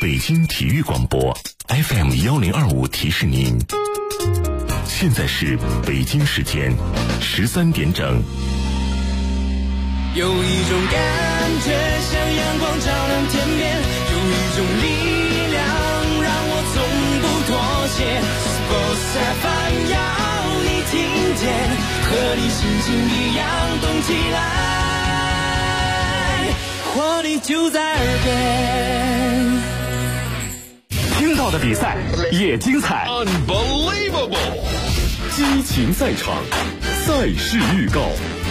北京体育广播 FM1025提示您，现在是北京时间13点整。 有一种感觉像阳光照亮天边，有一种力量让我从不妥协。Sports FM 要你听见，和你心情一样动起来，活力就在耳边。 听到的比赛也精彩 ，Unbelievable！ 激情赛场，赛事预告。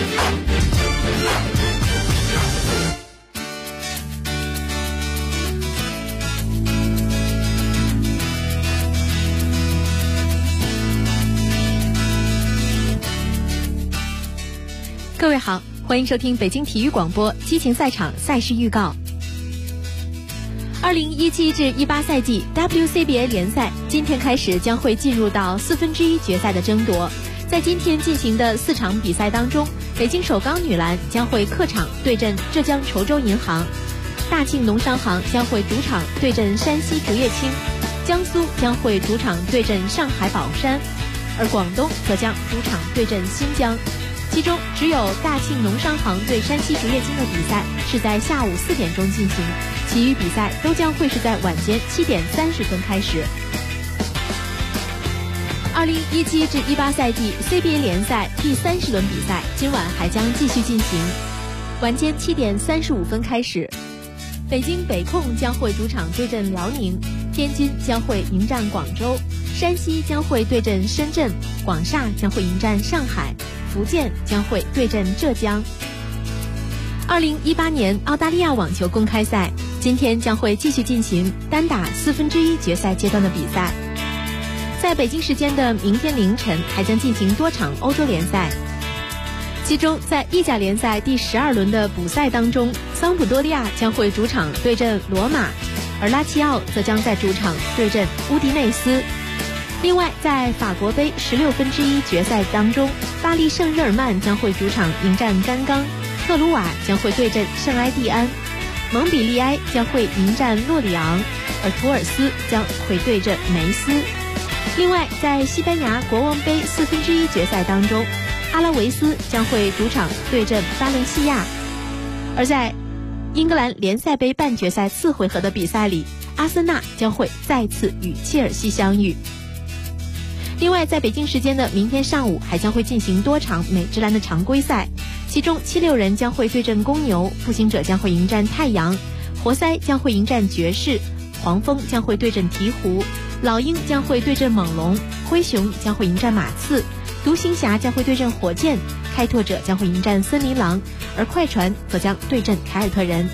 各位好，欢迎收听北京体育广播激情赛场赛事预告。2017至18赛季 WCBA 联赛今天开始将会进入到1/4决赛的争夺。在今天进行的4场比赛当中，北京首钢女篮将会客场对阵浙江稠州银行，大庆农商行将会主场对阵山西竹叶青，江苏将会主场对阵上海宝山，而广东则将主场对阵新疆。其中只有大庆农商行对山西竹叶青的比赛是在下午4点钟进行，其余比赛都将会是在晚间7点30分开始。2017至18赛季 CBA 联赛第30轮比赛今晚还将继续进行，晚间7点35分开始。北京北控将会主场对阵辽宁，天津将会迎战广州，山西将会对阵深圳，广厦将会迎战上海，福建将会对阵浙江。2018年澳大利亚网球公开赛今天将会继续进行单打1/4决赛阶段的比赛。在北京时间的明天凌晨还将进行多场欧洲联赛，其中在意甲联赛第12轮的补赛当中，桑普多利亚将会主场对阵罗马，而拉齐奥则将在主场对阵乌迪内斯。另外在法国杯16/1决赛当中，巴黎圣日耳曼将会主场迎战甘冈，特鲁瓦将会对阵圣埃蒂安，蒙彼利埃将会迎战洛里昂，而图尔斯将会对阵梅斯。另外在西班牙国王杯1/4决赛当中，阿拉维斯将会主场对阵巴伦西亚，而在英格兰联赛杯半决赛4回合的比赛里，阿森纳将会再次与切尔西相遇。另外在北京时间的明天上午还将会进行多场美职篮的常规赛，其中76人将会对阵公牛，步行者将会迎战太阳，活塞将会迎战爵士，黄蜂将会对阵鹈鹕，老鹰将会对阵猛龙，灰熊将会迎战马刺，独行侠将会对阵火箭，开拓者将会迎战森林狼，而快船则将对阵凯尔特人。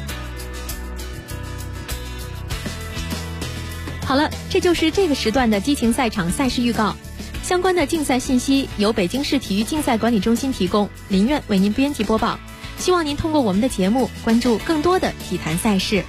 好了，这就是这个时段的激情赛场赛事预告。相关的竞赛信息由北京市体育竞赛管理中心提供，林苑为您编辑播报。希望您通过我们的节目关注更多的体坛赛事。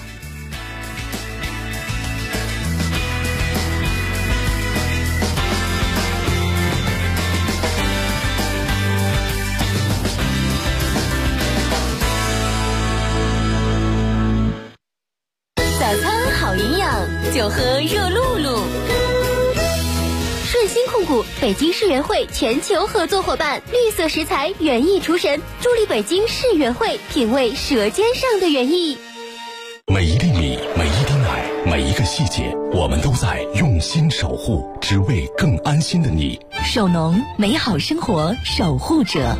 早餐好营养，就喝热露露。顺心控股北京世园会全球合作伙伴，绿色食材园艺厨神，助力北京世园会品味舌尖上的园艺。 每一粒米，每一滴奶，每一个细节，我们都在用心守护，只为更安心的你。 守农，美好生活守护者。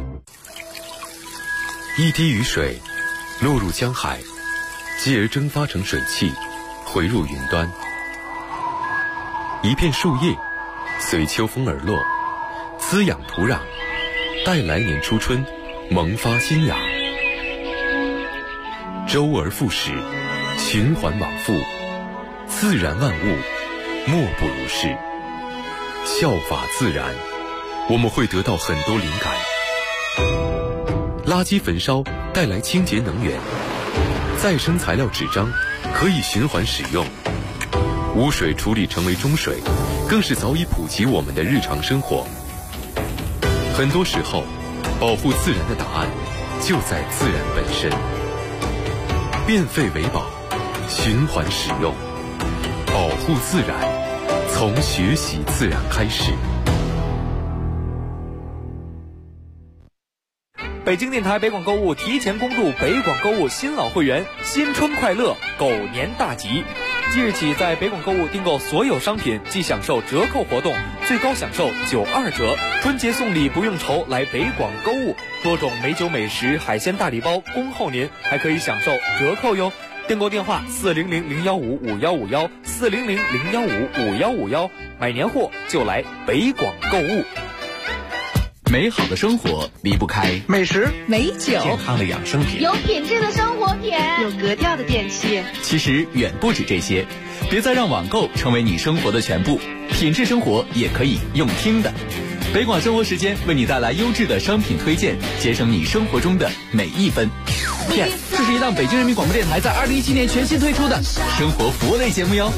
一滴雨水落入江海，继而蒸发成水汽，回入云端。一片树叶随秋风而落，滋养土壤，待来年初春萌发新芽。周而复始，循环往复，自然万物莫不如是。效法自然，我们会得到很多灵感。垃圾焚烧带来清洁能源，再生材料纸张可以循环使用，污水处理成为中水，更是早已普及我们的日常生活。很多时候，保护自然的答案就在自然本身。变废为宝，循环使用， 保护自然，从学习自然开始。 北京电台北广购物提前公布北广购物新老会员新春快乐狗年大吉！即日起，在北广购物订购所有商品即享受折扣活动，最高享受92折。春节送礼不用愁，来北广购物，多种美酒美食、海鲜大礼包恭候您，还可以享受折扣哟。订购电话400-015-5151，400-015-5151，买年货就来北广购物。 美好的生活离不开美食、 美酒、 健康的养生品， 有品质的生活品， 有格调的电器。 其实远不止这些，别再让网购成为你生活的全部，品质生活也可以用听的。北广生活时间为你带来优质的商品推荐，节省你生活中的每一分。Yes， 这是一档北京人民广播电台在2017年全新推出的生活服务类节目哟。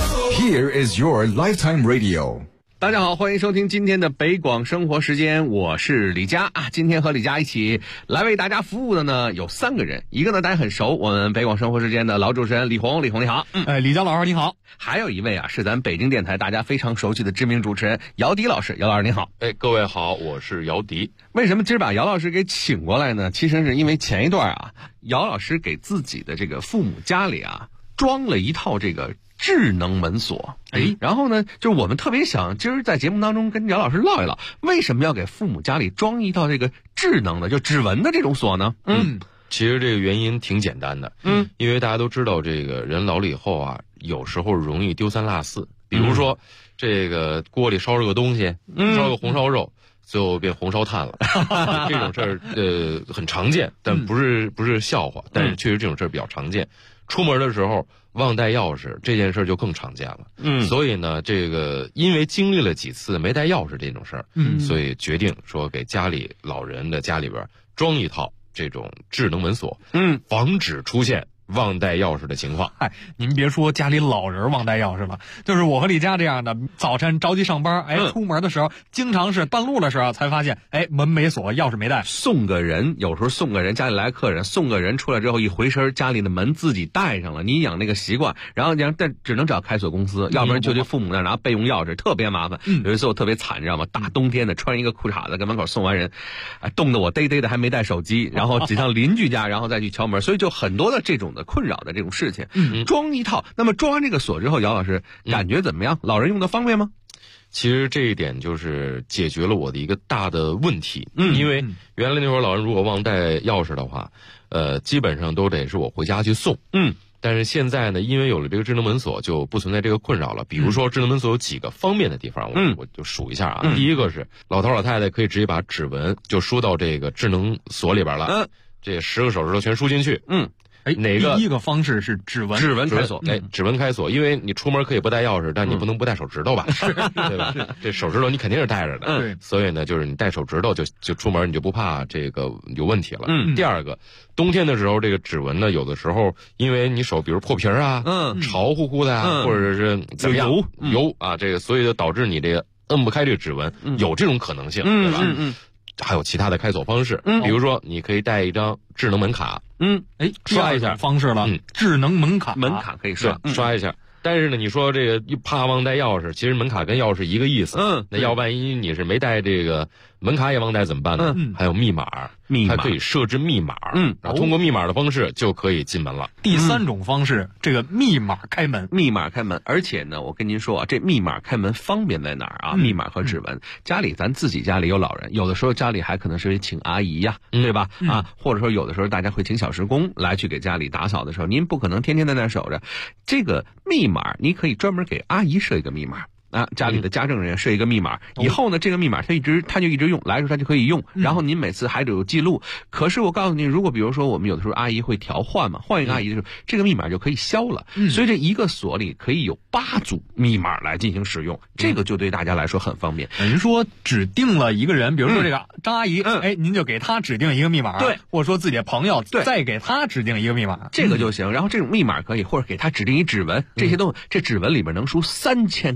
Here is your lifetime radio。 大家好，欢迎收听今天的北广生活时间，我是李佳啊。今天和李佳一起来为大家服务的呢有3个人，一个呢大家很熟，我们北广生活时间的老主持人李红，李红你好。 李佳老师你好。 还有一位啊是咱北京电台大家非常熟悉的知名主持人姚迪老师，姚老师你好。 各位好，我是姚迪。 为什么今儿把姚老师给请过来呢？其实是因为前一段啊，姚老师给自己的这个父母家里啊装了一套这个智能门锁，然后呢，就是我们特别想今儿在节目当中跟姚老师唠一唠，为什么要给父母家里装一套这个智能的，就指纹的这种锁呢？ 其实这个原因挺简单的，因为大家都知道，这个人老了以后啊，有时候容易丢三落四，比如说这个锅里烧热个东西，烧个红烧肉。最后变红烧炭了，这种事儿很常见，但不是笑话，但是确实这种事儿比较常见。出门的时候忘带钥匙这件事儿就更常见了。所以呢，这个因为经历了几次没带钥匙这种事儿，所以决定说给家里老人的家里边装一套这种智能门锁，防止出现忘带钥匙的情况。 您别说家里老人忘带钥匙了，就是我和李佳这样的，早晨着急上班，出门的时候经常是半路的时候才发现，门没锁，钥匙没带。 送个人，有时候送个人，家里来客人，送个人出来之后一回身，家里的门自己带上了，你养那个习惯，然后但只能找开锁公司，要不然就去父母那儿拿备用钥匙，特别麻烦。有一次我特别惨，你知道吗？大冬天的，穿一个裤衩子跟门口送完人，冻得我嘚嘚的，还没带手机，然后挤上邻居家，然后再去敲门，所以就很多的这种的困扰的这种事情。装一套，那么装完这个锁之后，姚老师感觉怎么样？老人用的方便吗？ 其实这一点就是解决了我的一个大的问题，因为原来那会儿老人如果忘带钥匙的话，基本上都得是我回家去送。但是现在呢，因为有了这个智能门锁，就不存在这个困扰了。比如说智能门锁有几个方便的地方，我就数一下啊。第一个是老头老太太可以直接把指纹就输到这个智能锁里边了，这10个手指头全输进去。哪个第一个方式是指纹开锁？ 指纹开锁，因为你出门可以不带钥匙，但你不能不带手指头吧？对吧？这手指头你肯定是带着的。所以呢，就是你带手指头就出门，你就不怕这个有问题了。第二个，冬天的时候，这个指纹呢，有的时候因为你手比如破皮啊，潮乎乎的啊，或者是怎么样油啊，这个所以就导致你这个摁不开这个指纹，有这种可能性，对吧？还有其他的开锁方式，比如说你可以带一张智能门卡，刷一下方式了，智能门卡可以刷一下。但是呢，你说这个怕忘带钥匙，其实门卡跟钥匙一个意思。那要万一你是没带这个门卡也忘带怎么办呢？还有密码，它可以设置密码，然后通过密码的方式就可以进门了。 第3种方式，这个密码开门， 而且呢，我跟您说啊，这密码开门方便在哪儿啊？密码和指纹，咱自己家里有老人，有的时候家里还可能是请阿姨呀，对吧？或者说有的时候大家会请小时工来去给家里打扫的时候，您不可能天天在那守着，这个密码你可以专门给阿姨设一个密码。家里的家政人员设一个密码，以后呢，这个密码他就一直用，来的时候他就可以用，然后您每次还得有记录。可是我告诉您，如果比如说我们有的时候阿姨会调换嘛，换一个阿姨的时候，这个密码就可以消了。所以这一个锁里可以有8组密码来进行使用，这个就对大家来说很方便。 等于说指定了一个人，比如说这个张阿姨，您就给她指定一个密码，对，或者说自己的朋友再给她指定一个密码， 这个就行。然后这种密码可以，或者给她指定一指纹，这些这指纹里面能输3000个指纹。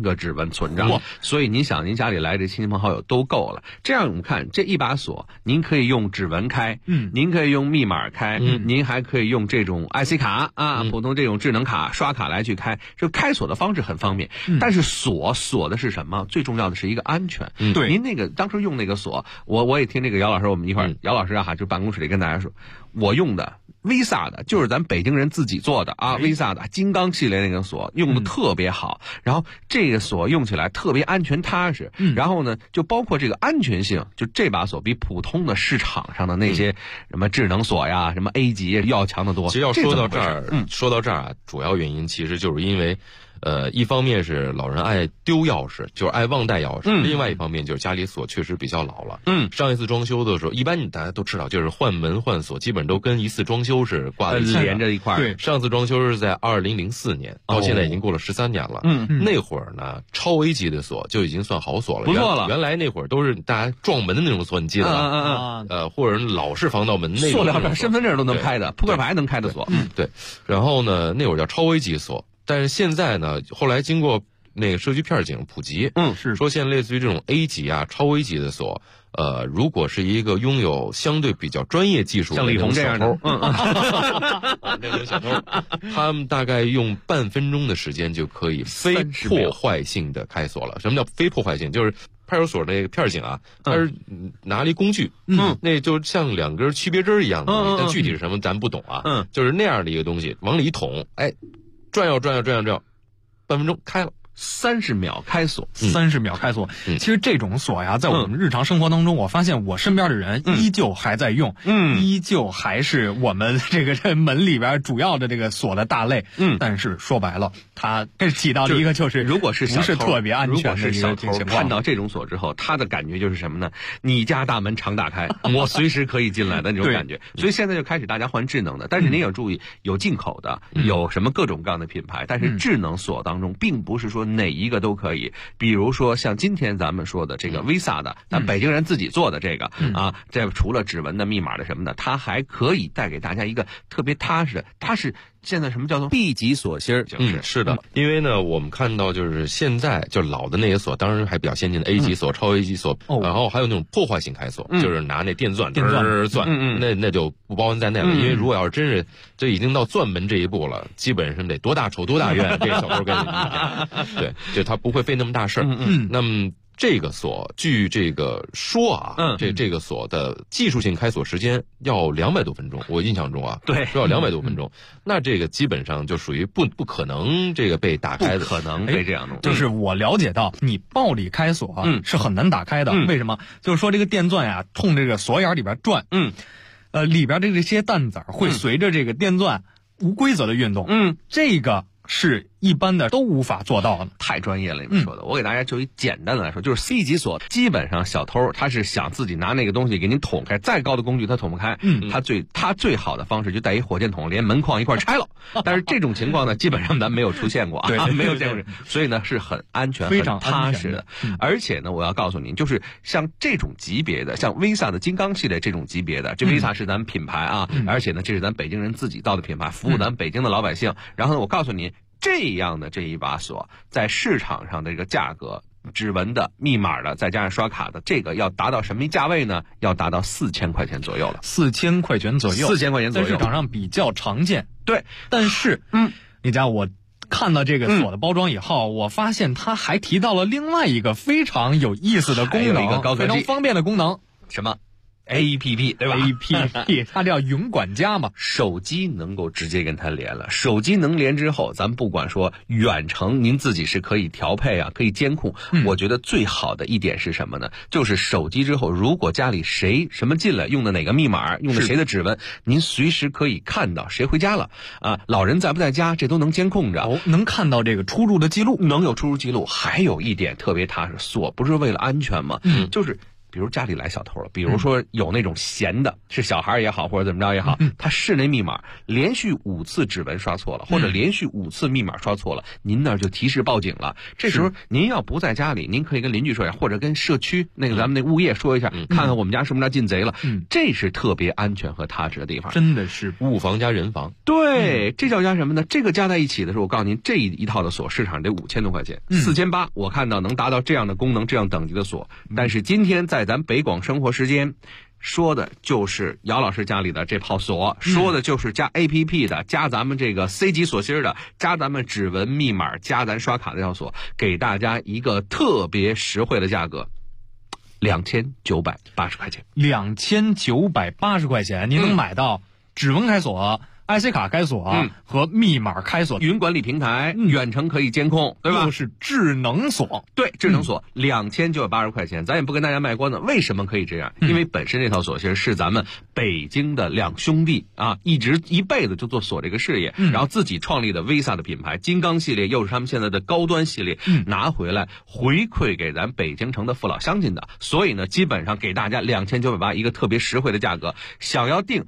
纹存着。所以您想，您家里来这亲戚朋好友都够了。这样我们看这一把锁，您可以用指纹开，您可以用密码开，您还可以用这种 IC 卡啊，普通这种智能卡刷卡来去开。这开锁的方式很方便，但是锁的是什么？最重要的是一个安全。 对， 您那个当时用那个锁，我也听这个姚老师，我们一块儿，姚老师啊，就办公室里跟大家说，我用的Visa 的，就是咱北京人自己做的啊，Visa 的金刚系列那个锁用的特别好，然后这个锁用起来特别安全踏实，然后呢，就包括这个安全性，就这把锁比普通的市场上的那些什么智能锁呀、什么 A 级要强得多。 其实要说到这儿，啊，主要原因其实就是因为。一方面是老人爱丢钥匙，就是爱忘带钥匙；另外一方面就是家里锁确实比较老了。上一次装修的时候，一般大家都知道，就是换门换锁，基本都跟一次装修是挂在连着一块儿。 对，上次装修是在2004年，到现在已经过了13年了。那会儿呢，超 A 级的锁就已经算好锁了， 不错了。 原来那会儿都是大家撞门的那种锁，你记得吗？或者老式防盗门那种， 塑料片、身份证都能开的，扑克牌能开的锁。 对。然后呢，那会儿叫超 A 级锁。但是现在呢，后来经过那个社区片警普及， 是说现在类似于这种 A 级啊、超 A 级的锁，如果是一个拥有相对比较专业技术的像李红这样的， 那种小偷，他们大概用半分钟的时间就可以非破坏性的开锁了。什么叫非破坏性？就是派出所那个片警啊，他是拿了一工具，那就像两根区别针一样的东西，但具体是什么咱不懂啊，就是那样的一个东西，往里一捅，哎。转悠，半分钟开了 ，30秒开锁 ，30秒开锁。其实这种锁呀，在我们日常生活当中，我发现我身边的人依旧还在用，依旧还是我们这门里边主要的这个锁的大类。但是说白了，它起到的一个就是， 如果是不是特别安全的一个情况。 看到这种锁之后，他的感觉就是什么呢？你家大门常打开，我随时可以进来的那种感觉。所以现在就开始大家换智能的，但是您也要注意，有进口的，有什么各种各样的品牌，但是智能锁当中并不是说哪一个都可以。比如说像今天咱们说的这个 Visa 的，咱北京人自己做的这个啊，这除了指纹的、密码的什么的，它还可以带给大家一个特别踏实的，它是现在什么叫做 B 级锁芯？ 是的，因为呢，我们看到就是现在就老的那些锁，当然还比较先进的 A 级锁、超 A 级锁，然后还有那种破坏性开锁，就是拿那电钻钻，那就不包含在内了。因为如果要是真是就已经到钻门这一步了，基本上得多大仇多大怨，这个小偷跟你对，就他不会费那么大事儿。那么。这个锁，据这个说啊，这个锁的技术性开锁时间要200多分钟，我印象中啊， 对， 说要200多分钟，那这个基本上就属于不可能这个被打开的， 不可能被这样弄。 就是我了解到，你暴力开锁是很难打开的，为什么？就是说这个电钻呀，冲这个锁眼里边转，里边的这些弹子会随着这个电钻无规则的运动，这个是一般的都无法做到的， 太专业了。你们说的，我给大家就一简单的来说，就是 C 级锁，基本上小偷他是想自己拿那个东西给您捅开，再高的工具他捅不开，他最好的方式就带一火箭筒，连门框一块拆了。但是这种情况呢，基本上咱没有出现过啊，没有见过，所以呢是很安全、 非常踏实的。而且呢，我要告诉您，就是像这种级别的，像 Visa 的金刚系列这种级别的，这 Visa 是咱们品牌啊，而且呢，这是咱北京人自己造的品牌，服务咱北京的老百姓。然后呢，我告诉您。这样的这一把锁，在市场上的这个价格，指纹的、密码的，再加上刷卡的，这个要达到什么价位呢？要达到4000块钱左右了。 4000块钱左右 ，4000块钱左右， 在市场上比较常见。 对， 但是，李佳，我看到这个锁的包装以后，我发现它还提到了另外一个非常有意思的功能， 一个高科技、 非常方便的功能， 什么？APP 对吧 ？APP 它叫云管家嘛， 手机能够直接跟它连了。手机能连之后，咱不管说远程，您自己是可以调配啊，可以监控。我觉得最好的一点是什么呢？就是手机之后，如果家里谁什么进来，用的哪个密码，用的谁的指纹，您随时可以看到谁回家了啊，老人在不在家，这都能监控着。 能看到这个出入的记录， 能有出入记录。还有一点特别踏实，锁不是为了安全吗？就是。 比如家里来小偷了，比如说有那种闲的，是小孩也好或者怎么着也好，他室内密码连续5次指纹刷错了，或者连续5次密码刷错了，您那儿就提示报警了。这时候您要不在家里，您可以跟邻居说一下，或者跟社区那个咱们那物业说一下，看看我们家是不是那进贼了。这是特别安全和踏实的地方， 真的是物防加人防。 对，这叫加什么呢？这个加在一起的时候，我告诉您，这一套的锁市场得5000多块钱，4800我看到能达到这样的功能、这样等级的锁。但是今天在咱北广生活时间说的就是姚老师家里的这套锁，说的就是加 APP 的，加咱们这个 C 级锁芯的，加咱们指纹密码，加咱刷卡的这套锁，给大家一个特别实惠的价格。2980块钱 ，2980块钱，您能买到指纹开锁、IC 卡开锁和密码开锁， 云管理平台，远程可以监控，对吧？ 就是智能锁， 对，智能锁，2980块钱，咱也不跟大家卖关子，为什么可以这样？因为本身这套锁芯是咱们北京的2兄弟啊，一辈子就做锁这个事业，然后自己创立的 Visa 的品牌，金刚系列又是他们现在的高端系列，拿回来回馈给咱北京城的父老乡亲的，所以呢，基本上给大家2980一个特别实惠的价格，想要订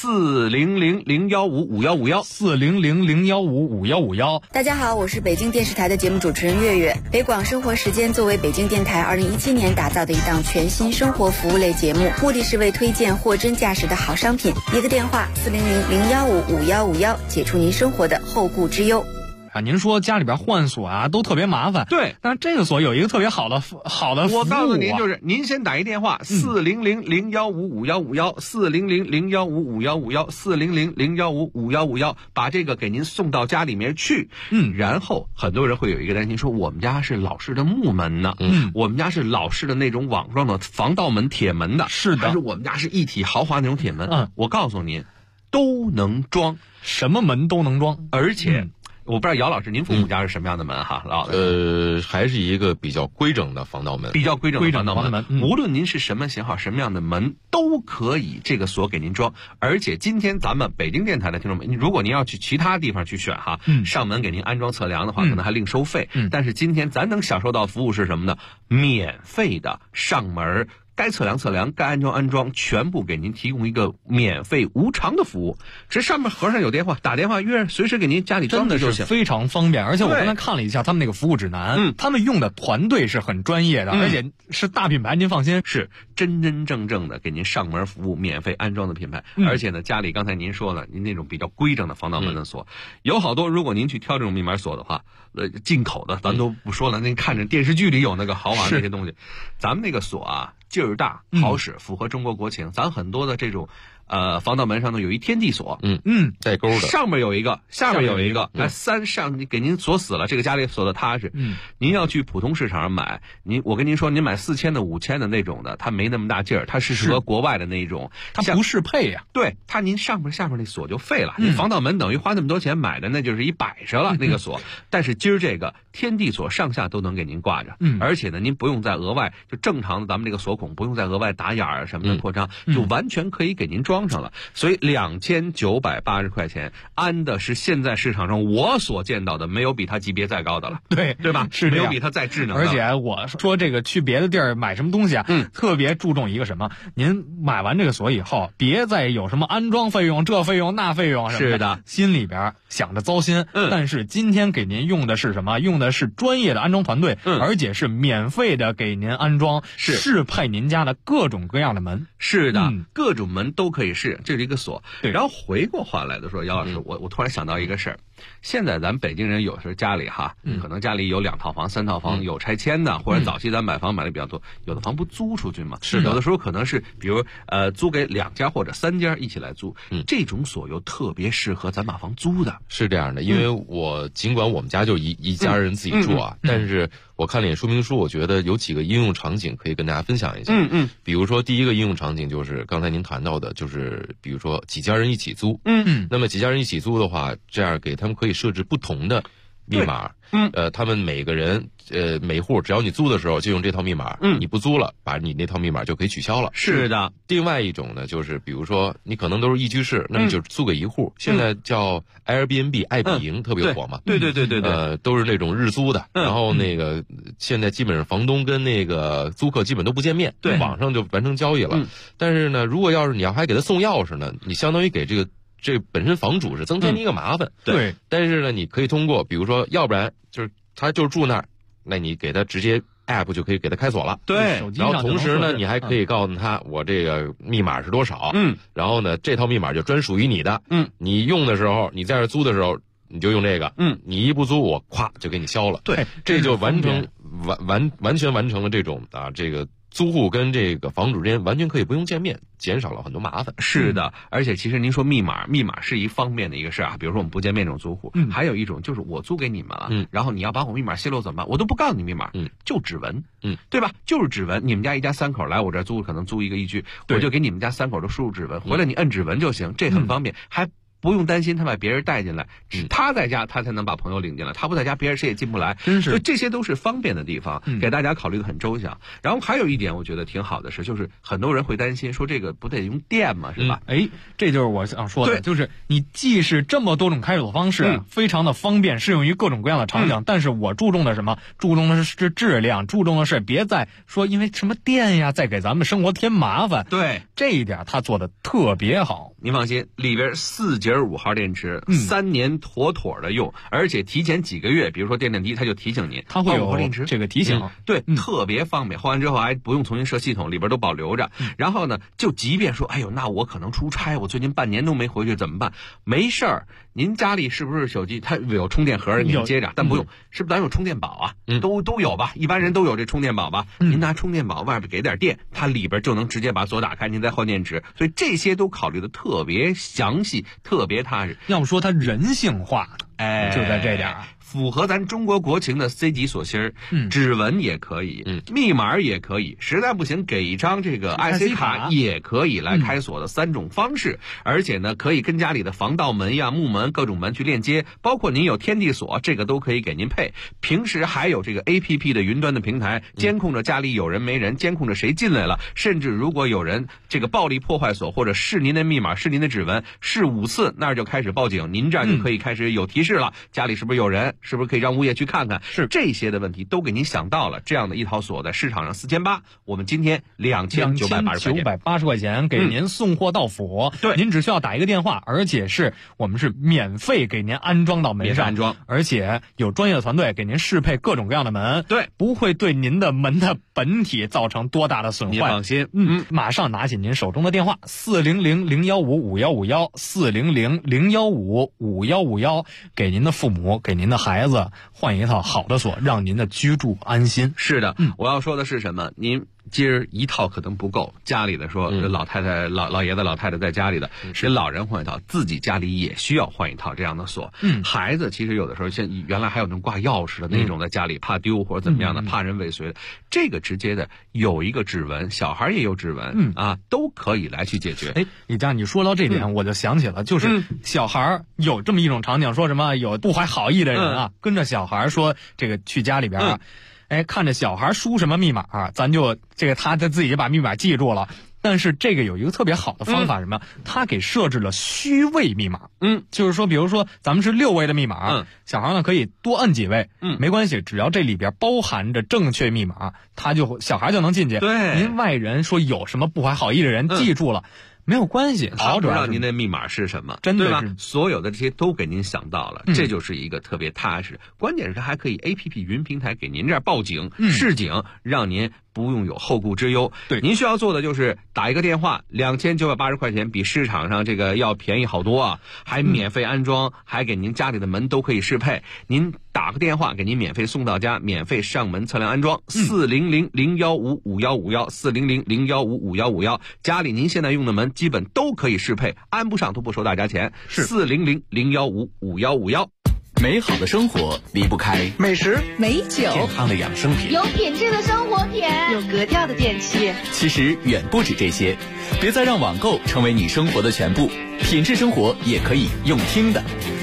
400015511，400015511。 大家好，我是北京电视台的节目主持人月月。北广生活时间作为北京电台2017年打造的一档全新生活服务类节目，目的是为推荐货真价实的好商品。一个电话400015511，解除您生活的后顾之忧。 您说家里边换锁啊都特别麻烦， 对， 但是这个锁有一个特别好的服务我告诉您，就是您先打一电话400015511，400015511，400015511，把这个给您送到家里面去。然后很多人会有一个担心，说我们家是老式的木门呢，我们家是老式的那种网状的防盗门、铁门的， 是的， 还是我们家是一体豪华那种铁门？我告诉您，都能装， 什么门都能装， 而且。我不知道姚老师您父母家是什么样的门哈？ 还是一个比较规整的防盗门， 比较规整的防盗门。无论您是什么型号、什么样的门，都可以这个锁给您装。而且今天咱们北京电台的听众们，如果您要去其他地方去选哈，上门给您安装测量的话，可能还另收费。但是今天咱能享受到服务是什么呢？免费的上门。该测量测量，该安装安装，全部给您提供一个免费无偿的服务。这上面盒上有电话，打电话约，随时给您家里装的就行， 真的是非常方便。而且我刚才看了一下他们那个服务指南，他们用的团队是很专业的，而且是大品牌，您放心， 是真真正正的给您上门服务、免费安装的品牌。而且呢，家里刚才您说了，您那种比较规整的防盗门的锁，有好多。如果您去挑这种密码锁的话，进口的咱都不说了，您看着电视剧里有那个豪华那些东西，咱们那个锁啊。劲儿大，好使，符合中国国情。咱很多的这种，防盗门上头有一天地锁， 带钩的， 上面有一个，下面有一个，上给您锁死了，这个家里锁的踏实。您要去普通市场上买，我跟您说，您买4000的、5000的那种的，它没那么大劲儿，它是适合国外的那一种， 它不适配呀。 对，它您上面下面那锁就废了，您防盗门等于花那么多钱买的，那就是一摆设了那个锁。但是今儿这个天地锁上下都能给您挂着，而且呢，您不用再额外就正常的咱们这个锁孔不用再额外打眼儿什么的扩张，就完全可以给您装上了。所以2980块钱安的是现在市场上我所见到的没有比它级别再高的了，对吧？ 是没有比它再智能的。 而且我说这个去别的地儿买什么东西啊，特别注重一个什么？您买完这个锁以后，别再有什么安装费用、这费用那费用什么的， 是的， 心里边想着糟心。但是今天给您用的是什么？用的是专业的安装团队，而且是免费的给您安装，适配您家的各种各样的门。 是的，各种门都可以试，这是一个锁。然后回过话来的说，姚老师，我突然想到一个事儿。现在咱北京人有时候家里哈，可能家里有2套房、3套房，有拆迁的，或者早期咱买房买的比较多，有的房不租出去吗？ 是的， 有的时候可能是比如租给2家或者3家一起来租，这种锁又特别适合咱把房租的。 是这样的，因为尽管我们家就一家人自己住啊，但是我看了眼说明书，我觉得有几个应用场景可以跟大家分享一下。比如说第一个应用场景就是刚才您谈到的，就是比如说几家人一起租。那么几家人一起租的话，这样给他们可以设置不同的密码，他们每个人每户只要你租的时候就用这套密码，你不租了，把你那套密码就可以取消了。 是的。 另外一种呢，就是比如说你可能都是一居室，那么就租给一户，现在叫 Airbnb 爱彼迎特别火嘛， 对， 都是那种日租的，然后那个现在基本上房东跟那个租客基本都不见面， 对， 网上就完成交易了。但是呢，如果要是你还给他送钥匙呢，你相当于给这本身房主是增添一个麻烦， 对。 但是呢，你可以通过，比如说，要不然就是他就是住那儿，那你给他直接 app 就可以给他开锁了， 对。 然后同时呢，你还可以告诉他我这个密码是多少，然后呢，这套密码就专属于你的，你用的时候，你在这租的时候，你就用这个，你一不租，我咵就给你消了， 对， 这就完全完成了这种这个。租户跟这个房主之间完全可以不用见面，减少了很多麻烦。 是的，而且其实您说密码是一方面的一个事啊，比如说我们不见面这种租户，还有一种就是我租给你们了，然后你要把我密码泄露怎么办？我都不告诉你密码，就指纹，对吧？就是指纹。你们家一家三口来我这儿租，可能租一个一居，我就给你们家三口都输入指纹，回来你摁指纹就行，这很方便，还不用担心他把别人带进来，他在家他才能把朋友领进来，他不在家别人谁也进不来， 真是。 所以这些都是方便的地方，给大家考虑的很周详。然后还有一点我觉得挺好的是，就是很多人会担心说这个不得用电吗？是吧？ 这就是我想说的，就是你既是这么多种开锁方式，非常的方便，适用于各种各样的场景，但是我注重的什么？注重的是质量，注重的是别再说因为什么电呀，再给咱们生活添麻烦。 对， 这一点他做的特别好。 您放心，里边4节5号电池，3年妥妥的用，而且提前几个月，比如说电梯，它就提醒您， 它会有 5号电池这个提醒， 对，特别方便。换完之后还不用重新设系统，里边都保留着。然后呢，就即便说，哎呦，那我可能出差，我最近半年都没回去，怎么办？没事儿，您家里是不是手机它有充电盒给您接着？但不用，是不是咱有充电宝啊？都有吧，一般人都有这充电宝吧？您拿充电宝外边给点电，它里边就能直接把锁打开，您再换电池。所以这些都考虑的特别详细，特别踏实。 要不说它人性化，就在这点符合咱中国国情的 C 级锁芯，指纹也可以，密码也可以，实在不行给一张这个 IC 卡也可以来开锁的3种方式，而且呢可以跟家里的防盗门呀、木门各种门去链接，包括您有天地锁，这个都可以给您配。平时还有这个 APP 的云端的平台，监控着家里有人没人，监控着谁进来了，甚至如果有人这个暴力破坏锁或者是您的密码、是您的指纹，试5次，那就开始报警，您这儿就可以开始有提示了，家里是不是有人？是不是可以让物业去看看？ 是这些的问题都给您想到了。这样的一套锁在市场上4800，我们今天2980 块钱给您送货到府。 对， 您只需要打一个电话，而且我们是免费给您安装到门上， 安装， 而且有专业的团队给您适配各种各样的门。 对， 不会对您的门的本体造成多大的损坏。 您放心， 马上拿起您手中的电话400-015-5151，400-015-5151，给您的父母，给您的孩子换一套好的锁，让您的居住安心。 是的，我要说的是什么？您今儿一套可能不够，家里的说老太太、老爷子、老太太在家里的，给老人换一套，自己家里也需要换一套这样的锁。孩子其实有的时候原来还有那种挂钥匙的那种，在家里怕丢或者怎么样的，怕人尾随的，这个直接的有一个指纹，小孩也有指纹，都可以来去解决。 你说到这点，我就想起了，就是小孩有这么一种场景，说什么有不怀好意的人跟着小孩说这个去家里边看着小孩输什么密码，咱就他自己就把密码记住了。但是这个有一个特别好的方法，什么？他给设置了虚位密码。就是说，比如说咱们是6位的密码，小孩呢可以多摁几位，没关系，只要这里边包含着正确密码，小孩就能进去。 对， 您外人说有什么不怀好意的人记住了。没有关系， 他不知道您的密码是什么， 真的对吧？所有的这些都给您想到了，这就是一个特别踏实。关键是它还可以 APP 云平台给您这儿报警、示警，让您不用有后顾之忧。 对， 您需要做的就是打一个电话，2980块钱，比市场上这个要便宜好多啊，还免费安装，还给您家里的门都可以适配。您打个电话，给您免费送到家，免费上门测量安装。400-015-5151，400-015-5151，家里您现在用的门基本都可以适配，安不上都不收大家钱。 是 400-015-5151。 美好的生活离不开美食、美酒、 健康的养生品， 有品质的生活品， 有格调的电器。 其实远不止这些，别再让网购成为你生活的全部，品质生活也可以用听的。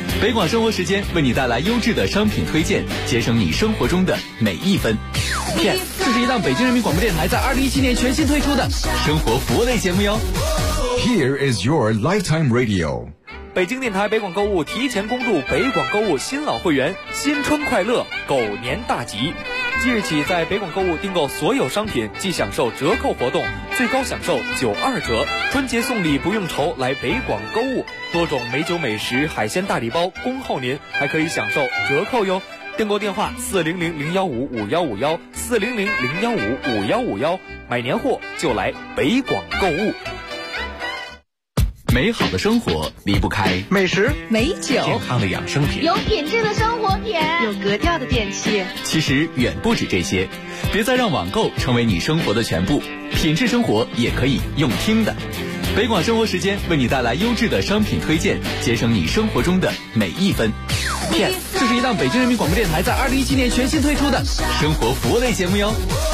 北广生活时间为你带来优质的商品推荐，节省你生活中的每一分。这是一档北京人民广播电台在2017年全新推出的生活服务类节目哟。 Here is your lifetime radio。 北京电台北广购物提前公布北广购物新老会员新春快乐狗年大吉。即日起，在北广购物订购所有商品即享受折扣活动，最高享受92折。春节送礼不用愁，来北广购物，多种美酒美食、海鲜大礼包恭候您，还可以享受折扣哟。订购电话400-015-5151，400-015-5151，买年货就来北广购物。 美好的生活离不开美食、美酒、 健康的养生品， 有品质的生活品， 有格调的电器。 其实远不止这些，别再让网购成为你生活的全部，品质生活也可以用听的。北广生活时间为你带来优质的商品推荐，节省你生活中的每一分。这是一档北京人民广播电台在2017年全新推出的生活服务类节目哟。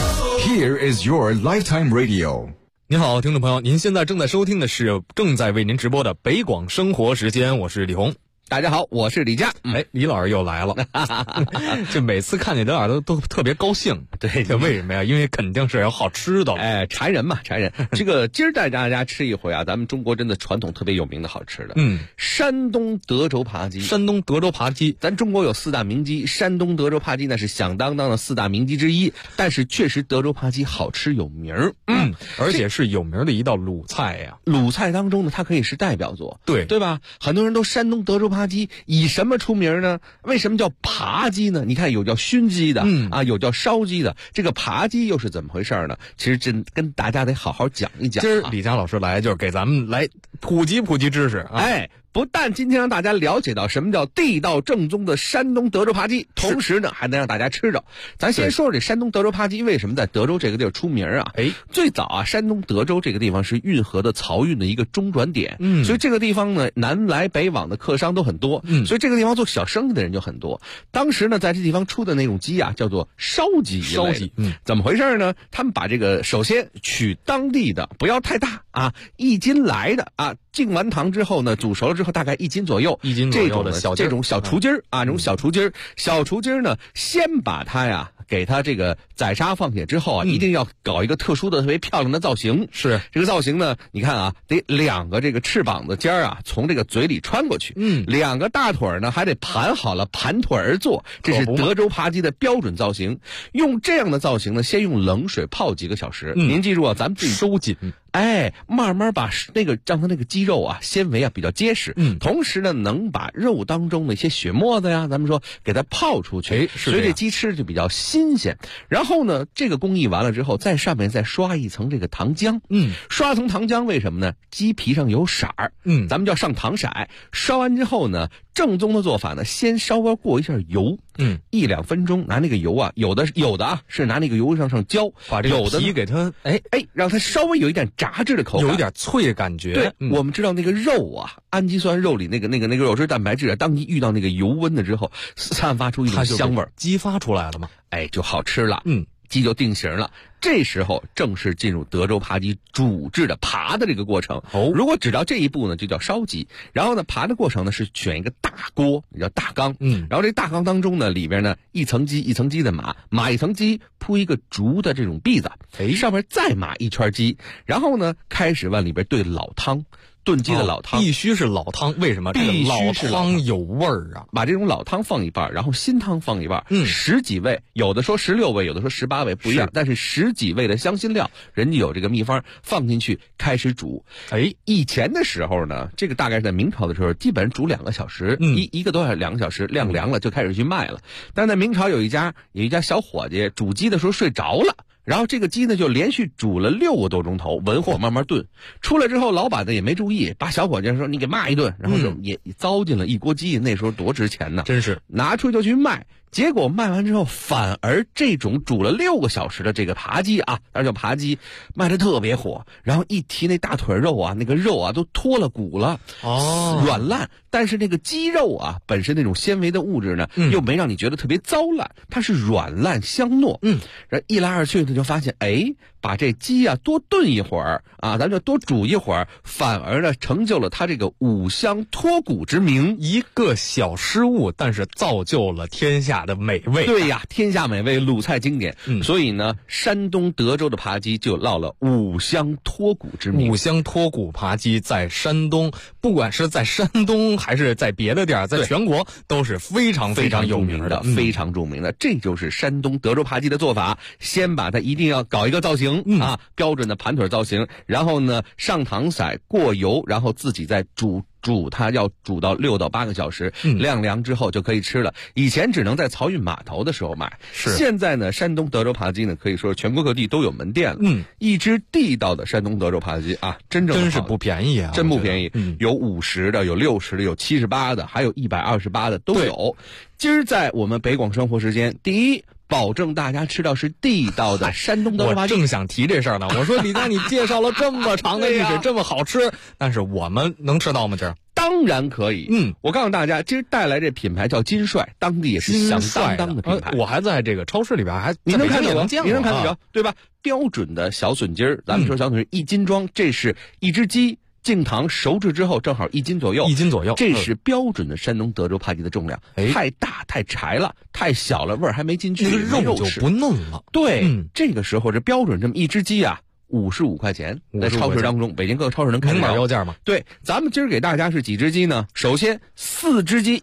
Here is your lifetime radio。 您好，听众朋友，您现在正在收听的是正在为您直播的北广生活时间，我是李红。 大家好，我是李佳。 李老师又来了，这每次看见李老师都特别高兴。 对， 这为什么呀？因为肯定是有好吃的。 馋人嘛，馋人。这个今儿带大家吃一回啊，咱们中国真的传统特别有名的好吃的。山东德州扒鸡。 山东德州扒鸡， 咱中国有4大名鸡，山东德州扒鸡那是响当当的4大名鸡之一。但是确实德州扒鸡好吃有名儿。 而且是有名的一道鲁菜呀。 鲁菜当中呢，它可以是代表作， 对吧？很多人都山东德州扒鸡以什么出名呢？为什么叫扒鸡呢？你看有叫熏鸡的，有叫烧鸡的，这个扒鸡又是怎么回事呢？其实真跟大家得好好讲一讲。 今儿李佳老师来就是给咱们来普及知识啊。 不但今天让大家了解到什么叫地道正宗的山东德州扒鸡，同时呢还能让大家吃着。咱先说说这山东德州扒鸡为什么在德州这个地儿出名啊？最早啊，山东德州这个地方是运河的漕运的一个中转点，所以这个地方呢南来北往的客商都很多，所以这个地方做小生意的人就很多。当时呢，在这地方出的那种鸡啊，叫做烧鸡。怎么回事呢？他们把这个首先取当地的，不要太大啊，1斤来的啊。浸完糖之后呢，煮熟了之后大概1斤左右，这种小雏鸡儿啊，这种小雏鸡儿呢，先把它呀给它这个宰杀放血之后啊，一定要搞一个特殊的特别漂亮的造型。 是这个造型呢，你看啊，得2个这个翅膀的尖儿啊从这个嘴里穿过去，2个大腿呢还得盘好了，盘腿而坐，这是德州扒鸡的标准造型。用这样的造型呢，先用冷水泡几个小时。您记住啊，咱们自己收紧。 慢慢把让它那个鸡肉啊纤维啊比较结实，同时呢能把肉当中的一些血沫子呀，咱们说给它泡出去，所以这鸡吃就比较新鲜。然后呢，这个工艺完了之后，在上面再刷一层这个糖浆，刷一层糖浆为什么呢？鸡皮上有色儿，咱们叫上糖色。刷完之后呢，正宗的做法呢，先稍微过一下油，1-2分钟，拿那个油啊，有的啊是拿那个油上浇， 把这个皮给它让它稍微有一点炸制的口感， 有一点脆的感觉。 对，我们知道那个肉啊，氨基酸肉里那个肉质蛋白质啊，当你遇到那个油温的之后，散发出一种香味儿， 激发出来了嘛， 就好吃了。鸡就定型了。这时候正式进入德州扒鸡煮制的扒的这个过程。如果只到这一步呢，就叫烧鸡。然后呢，扒的过程呢是选一个大锅，叫大缸。然后这大缸当中呢，里边呢一层鸡的码一层鸡，铺一个竹的这种篦子，上面再码一圈鸡，然后呢开始往里边兑老汤。炖鸡的老汤必须是老汤，为什么？这个老汤有味儿啊！ 把这种老汤放一半，然后新汤放一半，10几味，有的说16味，有的说18味，不一样。但是10几味的香辛料，人家有这个秘方，放进去开始煮。以前的时候呢，这个大概是在明朝的时候，基本煮2个小时，一个多小时2个小时，晾凉了就开始去卖了。但在明朝有一家小伙计煮鸡的时候睡着了。然后这个鸡呢就连续煮了6个多钟头，文火慢慢炖。出来之后，老板呢也没注意，把小伙计说你给骂一顿，然后就也糟践了一锅鸡。那时候多值钱呢， 真是拿出去就去卖。结果卖完之后，反而这种煮了6个小时的这个扒鸡啊，当然叫扒鸡，卖的特别火。然后一提那大腿肉啊，那个肉啊都脱了骨了，软烂。但是那个鸡肉啊，本身那种纤维的物质呢，又没让你觉得特别糟烂，它是软烂香糯。然后一来二去呢，就发现把这鸡啊多炖一会儿啊，咱就多煮一会儿，反而呢成就了它这个五香脱骨之名。 一个小失误，但是造就了天下的美味。 对呀，天下美味，鲁菜经典。所以呢，山东德州的扒鸡就落了五香脱骨之名。 五香脱骨扒鸡在山东，不管是在山东还是在别的地儿，在全国都是非常非常有名的， 非常著名的。这就是山东德州扒鸡的做法，先把它一定要搞一个造型啊，标准的盘腿造型，然后呢上糖色过油，然后自己再煮它，要煮到6到8个小时，晾凉之后就可以吃了。以前只能在漕运码头的时候买，现在呢，山东德州扒鸡呢可以说全国各地都有门店了。一只地道的山东德州扒鸡啊，真是不便宜啊， 真不便宜。有50的，有60的，有78的，还有128的都有。今儿在我们北广生活时间，第一，保证大家吃到是地道的山东德州扒鸡。 我正想提这事儿呢。我说李佳，你介绍了这么长的历史，这么好吃，但是我们能吃到吗？今儿当然可以。我告诉大家，今儿带来这品牌叫金帅，当地也是响当当的品牌。 我还在这个超市里边你能看到， 你能看得着，对吧？标准的小笋筋儿，咱们说小笋筋1斤装，这是一只鸡。净糖熟制之后正好1斤左右，这是标准的山东德州扒鸡的重量。太大太柴了，太小了味儿还没进去， 肉就不嫩了。 对，这个时候这标准这么一只鸡啊，55块钱，在超市当中，北京各个超市能看到。 明码标价吗？ 对，咱们今儿给大家是几只鸡呢？首先4只鸡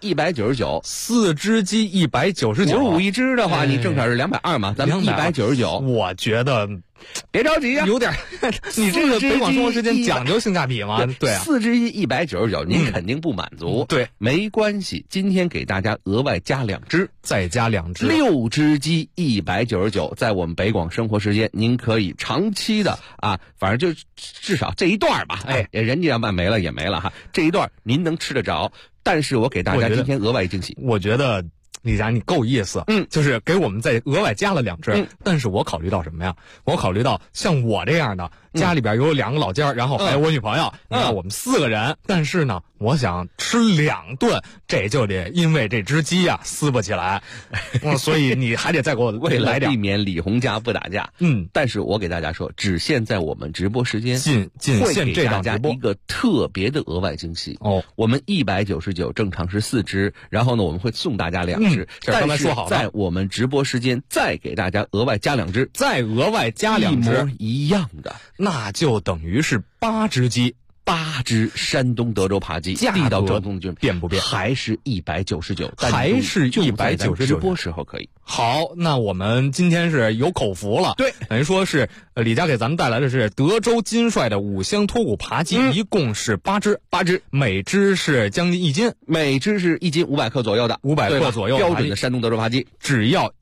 199，4 只鸡199，55 一只的话，你正常是220嘛，咱们199。 我觉得。 别着急啊， 有点，你这个北广生活时间讲究性价比吗？对啊， 4只鸡199，您肯定不满足。 对， 没关系，今天给大家额外加2只， 再加2只 ，6只鸡199，在我们北广生活时间，您可以长期的啊，反正就至少这一段吧，人家要卖没了也没了哈，这一段您能吃得着。但是我给大家今天额外惊喜， 我觉得。李佳，你够意思，就是给我们再额外加了2只，但是我考虑到什么呀？我考虑到像我这样的，家里边有2个老家，然后还有我女朋友，你看我们4个人，但是呢，我想吃2顿，这就得因为这只鸡啊撕不起来，所以你还得再给我为了来点， 避免李红家不打架。但是我给大家说，只限在我们直播时间， 会给大家一个特别的额外惊喜哦。 我们199正常是4只，然后呢，我们会送大家2只。 刚才说好了， 在我们直播时间再给大家额外加2只， 再额外加2只， 一模一样的， 那就等于是8只鸡 ，8只山东德州扒鸡，地道正宗的变不变？ 还是199， 还是199， 直播时候可以。 好，那我们今天是有口福了， 对， 等于说是李佳给咱们带来的是德州金帅的五香脱骨扒鸡，一共是8只，每只是将近1斤， 每只是1斤500克左右的 ，500克左右标准的山东德州扒鸡， 只要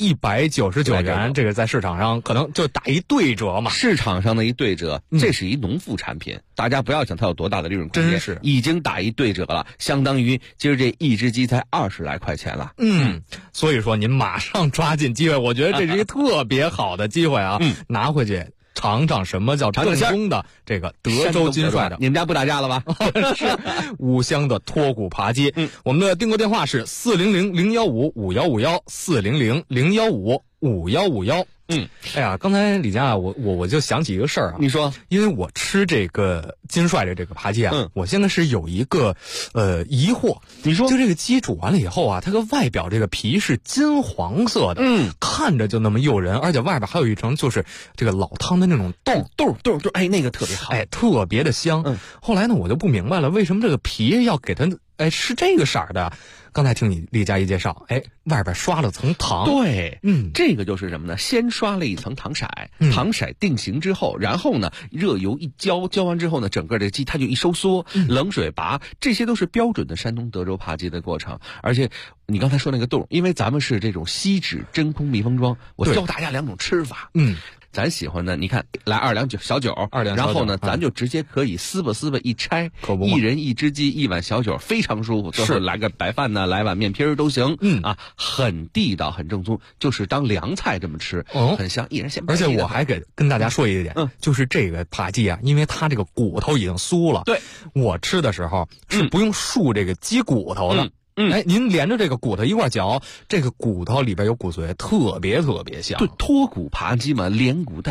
199元，这个在市场上可能就打一对折嘛。 市场上的一对折，这是一农副产品，大家不要想它有多大的利润空间， 真是已经打一对折了，相当于今儿这一只鸡才20来块钱了。 所以说您马上抓紧机会，我觉得这是一个特别好的机会啊，拿回去尝尝什么叫正宗的这个德州金帅的。 你们家不打架了吧？ 是五香的脱骨扒鸡。我们的订购电话是400-015-5151，400-015-5151。哎呀，刚才李佳啊，我就想起一个事儿啊。 你说， 因为我吃这个金帅的这个扒鸡啊，我现在是有一个疑惑。 你说， 就这个鸡煮完了以后啊，它个外表这个皮是金黄色的，看着就那么诱人，而且外边还有一层就是这个老汤的那种豆， 哎，那个特别好， 哎，特别的香。后来呢，我就不明白了，为什么这个皮要给它是这个色儿的？刚才听你李佳一介绍，外边刷了层糖。 对，这个就是什么呢？先刷了一层糖色，糖色定型之后，然后呢，热油一浇完之后呢，整个这鸡它就一收缩，冷水拔，这些都是标准的山东德州扒鸡的过程。而且你刚才说那个豆，因为咱们是这种锡纸真空密封装，我教大家2种吃法。咱喜欢的，你看来2两小酒，然后呢，咱就直接可以撕吧一拆，一人1只鸡1碗小酒，非常舒服。是来个白饭呢，来碗面皮都行。很地道，很正宗，就是当凉菜这么吃，很香，一人先。 而且我还跟大家说一点，就是这个扒鸡啊，因为它这个骨头已经酥了， 对， 我吃的时候是不用漱这个鸡骨头的。您连着这个骨头一块嚼，这个骨头里边有骨髓，特别特别香。 对，脱骨扒鸡嘛，连骨带肉，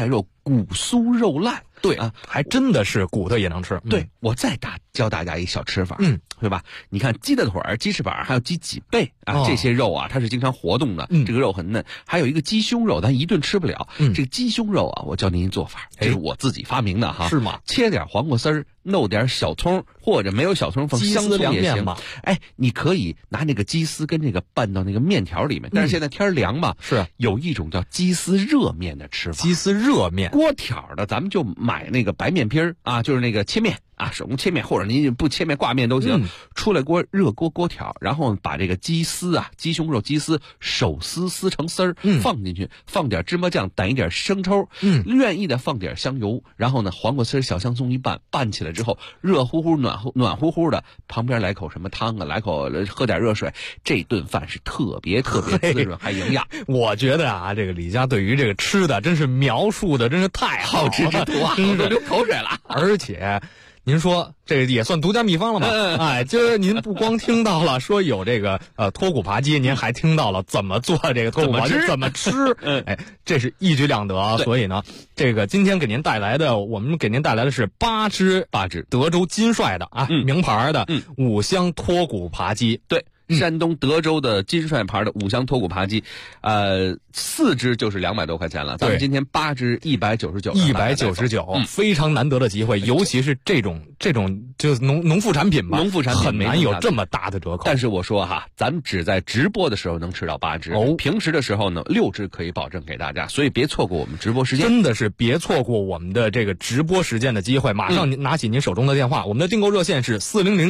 骨酥肉烂。 对啊，还真的是骨头也能吃。 对，我再教大家一小吃法，对吧？你看鸡的腿儿、鸡翅膀还有鸡脊背啊，这些肉啊，它是经常活动的，这个肉很嫩。还有一个鸡胸肉，咱一顿吃不了。这个鸡胸肉啊，我教您一做法，这是我自己发明的哈。 是吗？ 切点黄瓜丝儿，弄点小葱，或者没有小葱放香葱也行。你可以拿那个鸡丝跟这个拌到那个面条里面。但是现在天凉嘛， 是有一种叫鸡丝热面的吃法。 鸡丝热面， 锅条的，咱们就买那个白面皮儿啊，就是那个切面啊，手工切面，或者您不切面挂面都行。出来锅热锅条，然后把这个鸡丝啊，鸡胸肉鸡丝手撕成丝儿，放进去，放点芝麻酱，掸一点生抽，愿意的放点香油，然后呢，黄瓜丝、小香葱一拌起来之后，热乎乎、暖乎乎的，旁边来口什么汤啊，来口喝点热水，这顿饭是特别滋润还营养。 我觉得啊，这个李家对于这个吃的真是描述的真是太好吃之徒啊， 真是流口水了。 而且您说这也算独家秘方了吧？今儿您不光听到了说有这个脱骨扒鸡，您还听到了怎么做这个脱骨扒鸡，怎么吃？这是一举两得。所以呢，这个今天我们给您带来的是八只德州金帅的啊，名牌的五香脱骨扒鸡。 对。山东德州的金帅牌的五香脱骨扒鸡，4只就是200多块钱了。咱们今天8只199， 非常难得的机会，尤其是这种就是农副产品吧， 农副产品很难有这么大的折扣。 但是我说哈，咱们只在直播的时候能吃到8只，平时的时候呢6只可以保证给大家，所以别错过我们直播时间， 真的是别错过我们的这个直播时间的机会。马上拿起您手中的电话，我们的订购热线是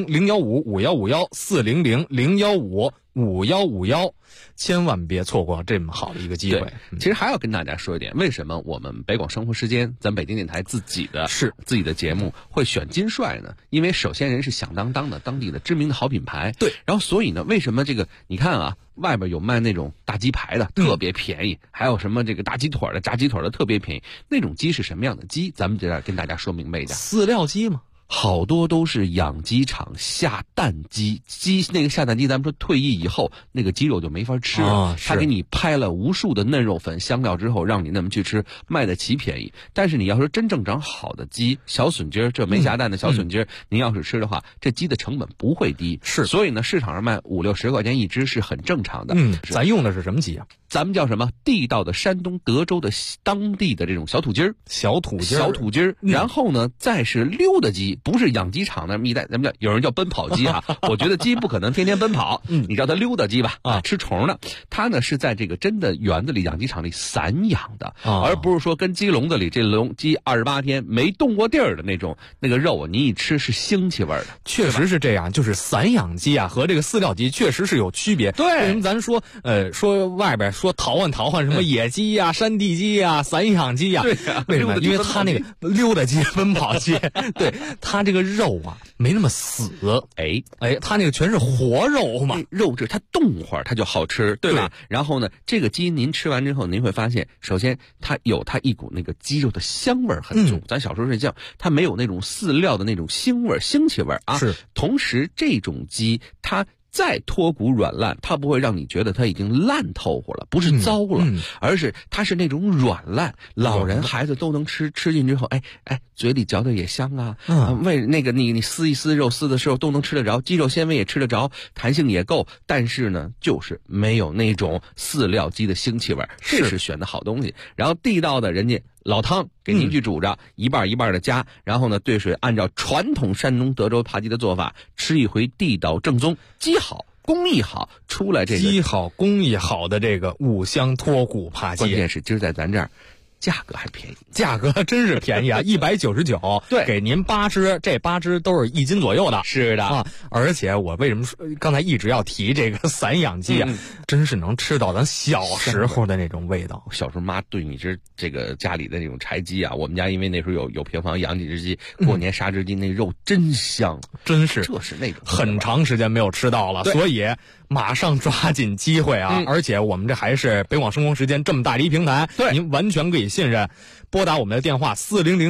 400-015-5151，400-015-5151，千万别错过这么好的一个机会。 其实还要跟大家说一点，为什么我们北广生活时间，咱北京电台自己的节目会选金帅呢？因为首先人是响当当的当地的知名的好品牌， 对。 然后所以呢，为什么这个你看啊，外边有卖那种大鸡排的，特别便宜，还有什么这个大鸡腿的、炸鸡腿的特别便宜，那种鸡是什么样的鸡？咱们就要跟大家说明白一点， 饲料鸡嘛。 好多都是养鸡场下蛋鸡，那个下蛋鸡，咱们说退役以后那个鸡肉就没法吃了，他给你拍了无数的嫩肉粉、香料之后，让你那么去吃，卖得起便宜。但是你要说真正长好的鸡，小笋鸡儿，这没下蛋的小笋鸡儿，您要是吃的话，这鸡的成本不会低，所以呢，市场上卖50-60块钱一只是很正常的。 咱用的是什么鸡啊？ 咱们叫什么？地道的山东德州的当地的这种小土鸡儿， 小土鸡儿， 然后呢，再是溜达鸡，不是养鸡场那么一代，咱们叫有人叫奔跑鸡啊。我觉得鸡不可能天天奔跑，你叫它溜达鸡吧，吃虫的。它呢是在这个真的园子里、养鸡场里散养的，而不是说跟鸡笼子里这鸡28天没动过地儿的那种，那个肉你一吃是腥气味的。 确实是这样，就是散养鸡啊和这个饲料鸡确实是有区别。 对， 为什么咱说外边说淘换什么野鸡呀、山地鸡呀、散养鸡呀？ 对为什么？因为它那个溜达鸡、奔跑鸡，对它这个肉啊没那么死，它那个全是活肉嘛， 肉质它动会儿它就好吃，对吧？然后呢，这个鸡您吃完之后，您会发现，首先它有它一股那个鸡肉的香味很重，咱小时候睡觉，它没有那种饲料的那种腥气味啊。 是， 同时这种鸡它再脱骨软烂，它不会让你觉得它已经烂透乎了，不是糟了，而是它是那种软烂，老人孩子都能吃进之后，嘴里嚼的也香啊，为那个你撕一撕肉，撕的时候都能吃得着，肌肉纤维也吃得着，弹性也够，但是呢，就是没有那种饲料鸡的腥气味，这是选的好东西。然后地道的人家老汤给您去煮着，一半一半的加，然后呢兑水，按照传统山东德州扒鸡的做法，吃一回地道正宗，鸡好工艺好，出来这个鸡好工艺好的这个五香脱骨扒鸡， 关键是今儿在咱这儿价格还便宜， 价格真是便宜啊！199， 对， 给您8只，这8只都是1斤左右的。 是的啊，而且我为什么说刚才一直要提这个散养鸡啊？真是能吃到咱小时候的那种味道。 小时候妈炖一只这个家里的那种柴鸡啊，我们家因为那时候有平房养几只鸡，过年杀只鸡，那肉真香， 真是， 这是那种很长时间没有吃到了，所以马上抓紧机会啊！而且我们这还是北广生活时间这么大的一平台，您完全可以信任。拨打我们的电话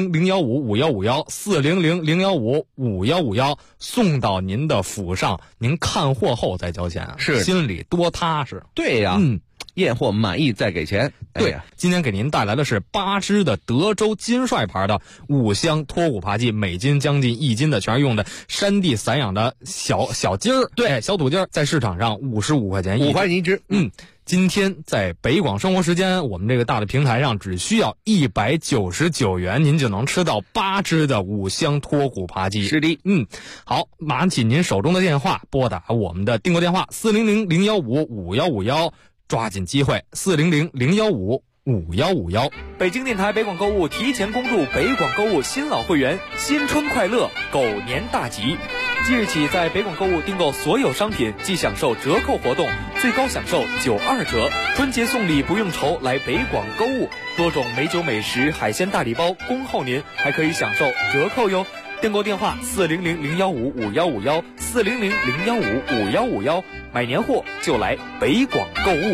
400-015-5151，400-015-5151，送到您的府上，您看货后再交钱， 是心里多踏实。 对呀， 验货满意再给钱。 对，今天给您带来的是8只的德州金帅牌的5箱脱骨扒鸡，每斤将近1斤的，全是用的山地散养的小鸡儿，对，小土鸡儿，在市场上55块钱 5块钱一只。 今天在北广生活时间，我们这个大的平台上只需要199元，您就能吃到8只的5箱脱骨扒鸡。 是的， 好，拿起您手中的电话，拨打我们的订购电话400-015-5151，抓紧机会400-015-5151。 北京电台北广购物提前恭祝北广购物新老会员新春快乐，狗年大吉！即日起，在北广购物订购所有商品即享受折扣活动，最高享受92折。春节送礼不用愁，来北广购物，多种美酒美食、海鲜大礼包恭候您，还可以享受折扣哟。订购电话400-015-5151 400-015-5151，买年货就来北广购物。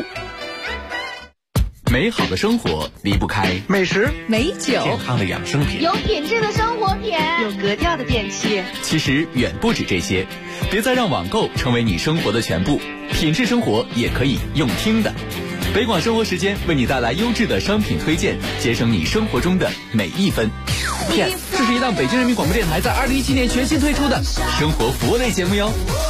美好的生活离不开美食、美酒、 健康的养生品、 有品质的生活品、 有格调的电器。 其实远不止这些，别再让网购成为你生活的全部，品质生活也可以用听的。北广生活时间为你带来优质的商品推荐，节省你生活中的每一分。 这是一档北京人民广播电台在2017年全新推出的生活服务类节目哟。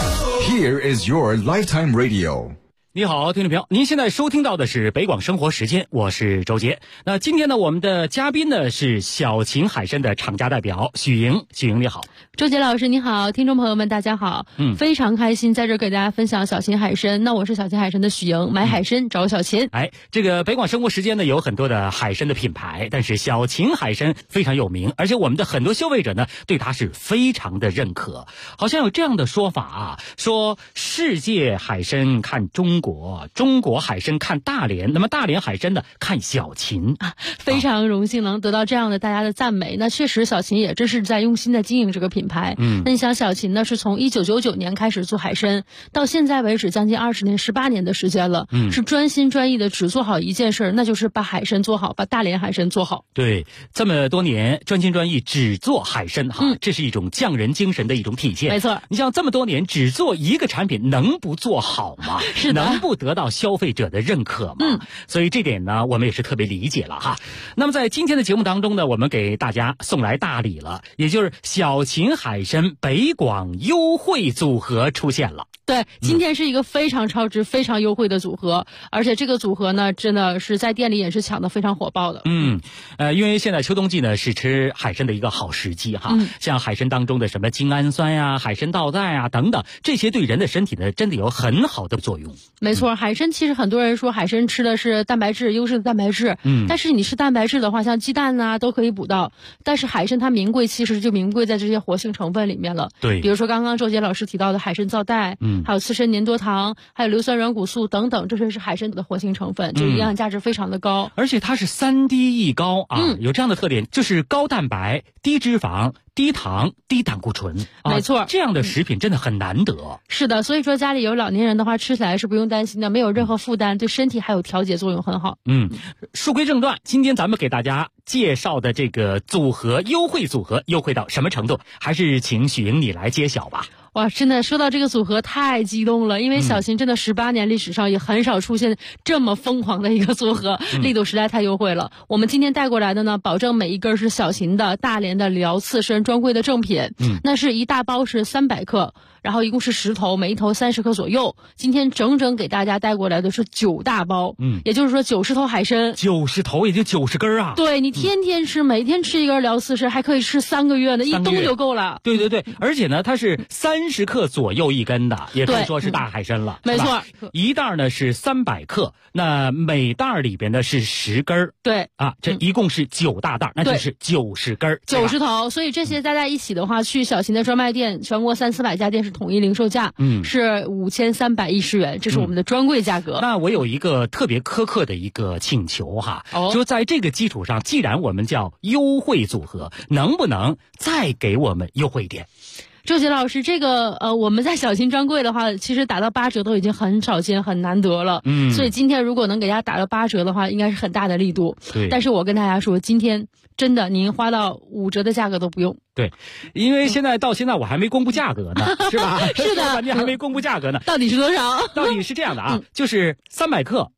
Here is your lifetime radio。 你好，听众朋友，您现在收听到的是北广生活时间，我是周杰。那今天呢，我们的嘉宾呢是小秦海参的厂家代表许莹。许莹你好。 周杰老师你好，听众朋友们大家好。非常开心在这给大家分享小秦海参。那我是小秦海参的许莹，买海参找小秦。 这个北广生活时间呢有很多的海参的品牌，但是小秦海参非常有名，而且我们的很多消费者呢对它是非常的认可。好像有这样的说法啊，说世界海参看中国，中国海参看大连，那么大连海参呢看小秦。 非常荣幸能得到这样的大家的赞美。那确实小秦也真是在用心的经营这个品牌。那你想小秦呢是从1999年开始做海参，到现在为止将近20年18年的时间了。是专心专意的只做好一件事，那就是把海参做好，把大连海参做好。 对，这么多年专心专意只做海参这是一种匠人精神的一种体现。 没错， 你像这么多年只做一个产品，能不做好吗？ 是的， 能不得到消费者的认可吗？所以这点呢我们也是特别理解了哈。那么在今天的节目当中呢，我们给大家送来大礼了，也就是小秦海参北广优惠组合出现了。 对，今天是一个非常超值、非常优惠的组合，而且这个组合呢，真的是在店里也是抢得非常火爆的。 因为现在秋冬季呢是吃海参的一个好时机哈。像海参当中的什么精氨酸呀、海参皂苷啊等等，这些对人的身体呢真的有很好的作用。 没错，海参其实很多人说海参吃的是蛋白质，优质的蛋白质。但是你吃蛋白质的话，像鸡蛋啊都可以补到，但是海参它名贵，其实就名贵在这些活性成分里面了。 对， 比如说刚刚周杰老师提到的海参皂苷，还有刺参粘多糖，还有硫酸软骨素等等，这些是海参的活性成分，就营养价值非常的高。 而且它是3低一高啊，有这样的特点，就是高蛋白、低脂肪、低糖、低胆固醇。 没错， 这样的食品真的很难得。 是的，所以说家里有老年人的话，吃起来是不用担心的，没有任何负担，对身体还有调节作用很好。 书归正传，今天咱们给大家介绍的这个组合优惠组合优惠到什么程度，还是请许莹你来揭晓吧。 哇，真的说到这个组合太激动了，因为小秦真的18年历史上也很少出现这么疯狂的一个组合，力度实在太优惠了。我们今天带过来的呢，保证每一根是小秦的大连的辽刺参专柜的正品。那是一大包是300克，然后一共是10头，每一头30克左右。今天整整给大家带过来的是9大包，也就是说90头海参 ，90头也就90根啊。 对，你天天吃，每天吃一根辽刺参，还可以吃3个月呢，一冬就够了。 对对对，而且呢，它是30克左右一根的，也可以说是大海参了。 没错， 一袋呢是300克，那每袋里边呢是10根。 对啊，这一共是9大袋，那就是90根 ，90头。所以这些加在一起的话，去小秦的专卖店，全国300-400家店是统一零售价，是5310元，这是我们的专柜价格。 那我有一个特别苛刻的一个请求哈，就在这个基础上，既然我们叫优惠组合，能不能再给我们优惠一点？ 周杰老师，这个我们在小秦专柜的话，其实打到8折都已经很少见、很难得了。所以今天如果能给大家打到8折的话，应该是很大的力度。 对。 但是我跟大家说，今天真的您花到5折的价格都不用。 对，因为到现在我还没公布价格呢，是吧？ 是的， 你还没公布价格呢。 到底是多少？ 到底是这样的啊，就是300克